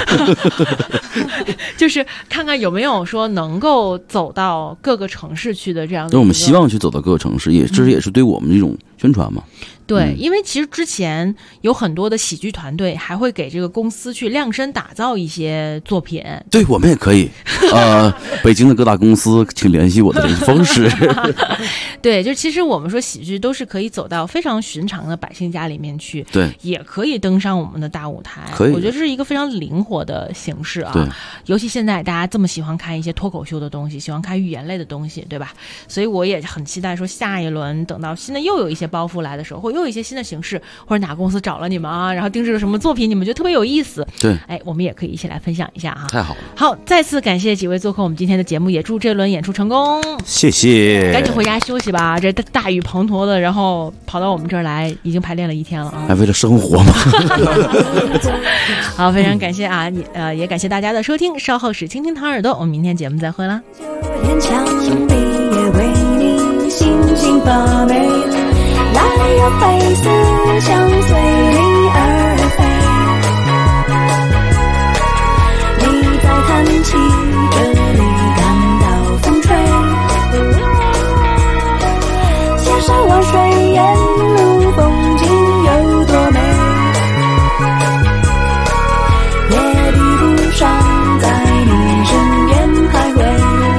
就是看看有没有说能够走到各个城市去的这样的。 我们希望去走到各个城市，这也是对我们的一种宣传嘛。 对，因为其实之前有很多的喜剧团队还会给这个公司去量身打造一些作品。 对，我们也可以。北京的各大公司，请联系我的联系方式。 对，就其实我们说喜剧都是可以走到非常寻常的百姓家里面去， 对， 也可以登上我们的大舞台。 可以， 我觉得这是一个非常灵活的形式啊。 对， 尤其现在大家这么喜欢看一些脱口秀的东西，喜欢看语言类的东西，对吧？所以我也很期待说下一轮等到新的又有一些包袱来的时候，或又有一些新的形式，或者哪个公司找了你们啊，然后定制了什么作品，你们觉得特别有意思， 对， 我们也可以一起来分享一下哈。 太好了。 好，再次感谢几位做客我们今天的节目，也祝这轮演出成功。 谢谢。 赶紧回家休息吧，这大雨滂沱的，然后跑到我们这儿来，已经排练了一天了啊。 还为了生活吗？ 好，非常感谢啊，也感谢大家的收听，稍后是倾听堂耳朵，我们明天节目再会啦。 来有灰色相随你而飞，你在叹气，这里感到风吹，千山万水沿路风景有多美，也比不上在你身边徘徊。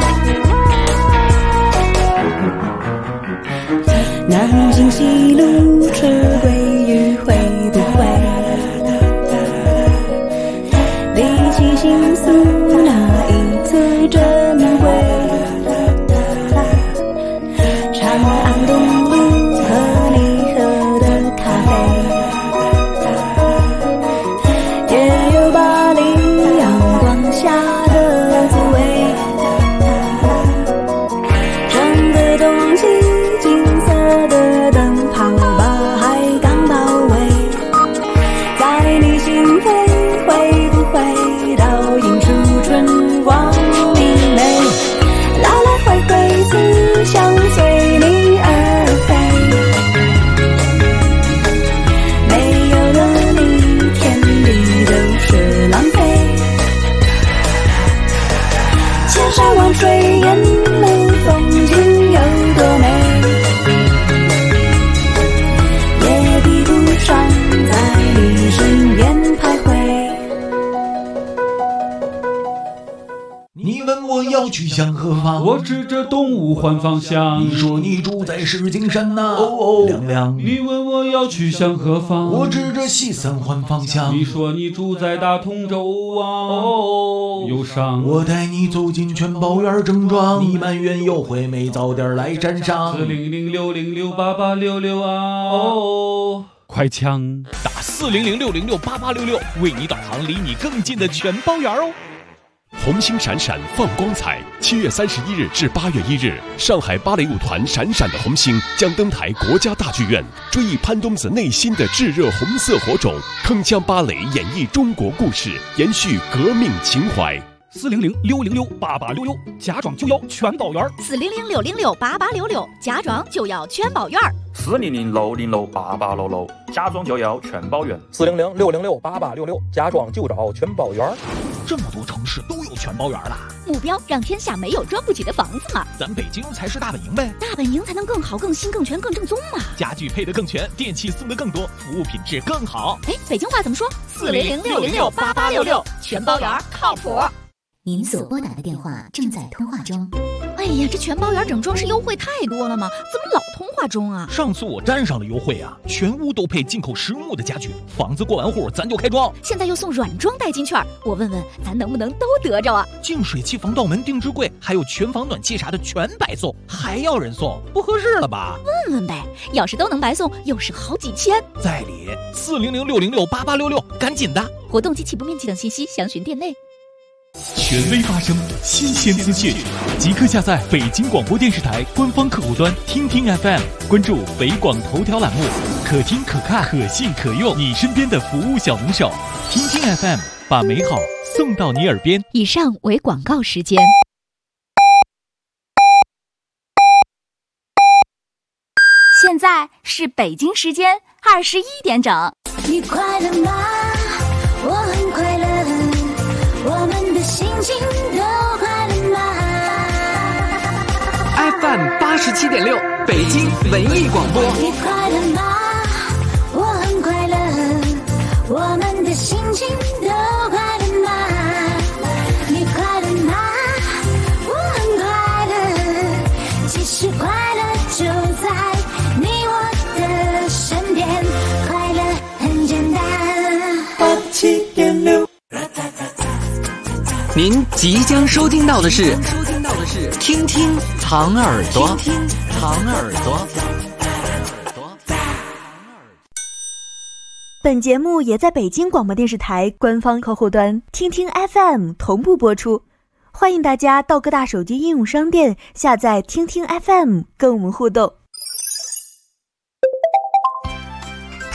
南京西路车归于会不会离奇新宿那一侧珍贵， 向何方？ 我指着东吴换方向。 你说你住在石景山呐，亮亮。 你问我要去向何方？ 我指着西三环方向。 你说你住在大同州啊，忧伤。 我带你走进全宝园正庄，你埋怨有回没早点来山上。 40060688866啊， 快枪打40060688866，为你导航离你更近的全宝园哦。 红星闪闪放光彩，7月31日至8月1日，上海芭蕾舞团闪闪的红星将登台国家大剧院，追忆潘冬子内心的炙热红色火种，铿锵芭蕾演绎中国故事，延续革命情怀。 40060688866，家装就要全宝园。 40060688866，家装就要全宝园。 40060688866，家装就要全宝园。 40060668866，家装就找全宝园。 这么多城市都有全宝园了， 目标让天下没有装不起的房子嘛。 咱北京才是大本营呗， 大本营才能更好、更新、更全、更正宗嘛。 家具配得更全，电器送得更多，服务品质更好。 哎，北京话怎么说？40060688866，全宝园靠谱。 您所拨打的电话正在通话中。 哎呀，这全宝园整装是优惠太多了吗？怎么老通话中啊？ 上次我站上了优惠啊，全屋都配进口实木的家具，房子过完户咱就开装。 现在又送软装代金券，我问问咱能不能都得着啊？ 净水器、防盗门、定制柜，还有全房暖气啥的全白送，还要人送，不合适了吧？ 问问呗，要是都能白送，又是好几千。 在理，40060688866，赶紧的！ 活动及起步面积等信息详询店内。 权威发声，新鲜资讯，即刻下载北京广播电视台官方客户端听听 FM， 关注北广头条栏目，可听可看可信可用，你身边的服务小能手。听听 FM， 把美好送到你耳边。 以上为广告时间。 现在是北京时间21点整。 你快乐吗？我很快乐。我们的心情都快乐吗 ？FM 87.6，北京文艺广播。 你快乐吗？我很快乐。我们的心情都快乐吗？你快乐吗？我很快乐。其实快乐就在你我的身边，快乐很简单。87.6。 您即将收听到的是听听糖耳朵，听听糖耳朵。 本节目也在北京广播电视台官方客户端听听 FM 同步播出，欢迎大家到各大手机应用商店下载听听 FM 跟我们互动。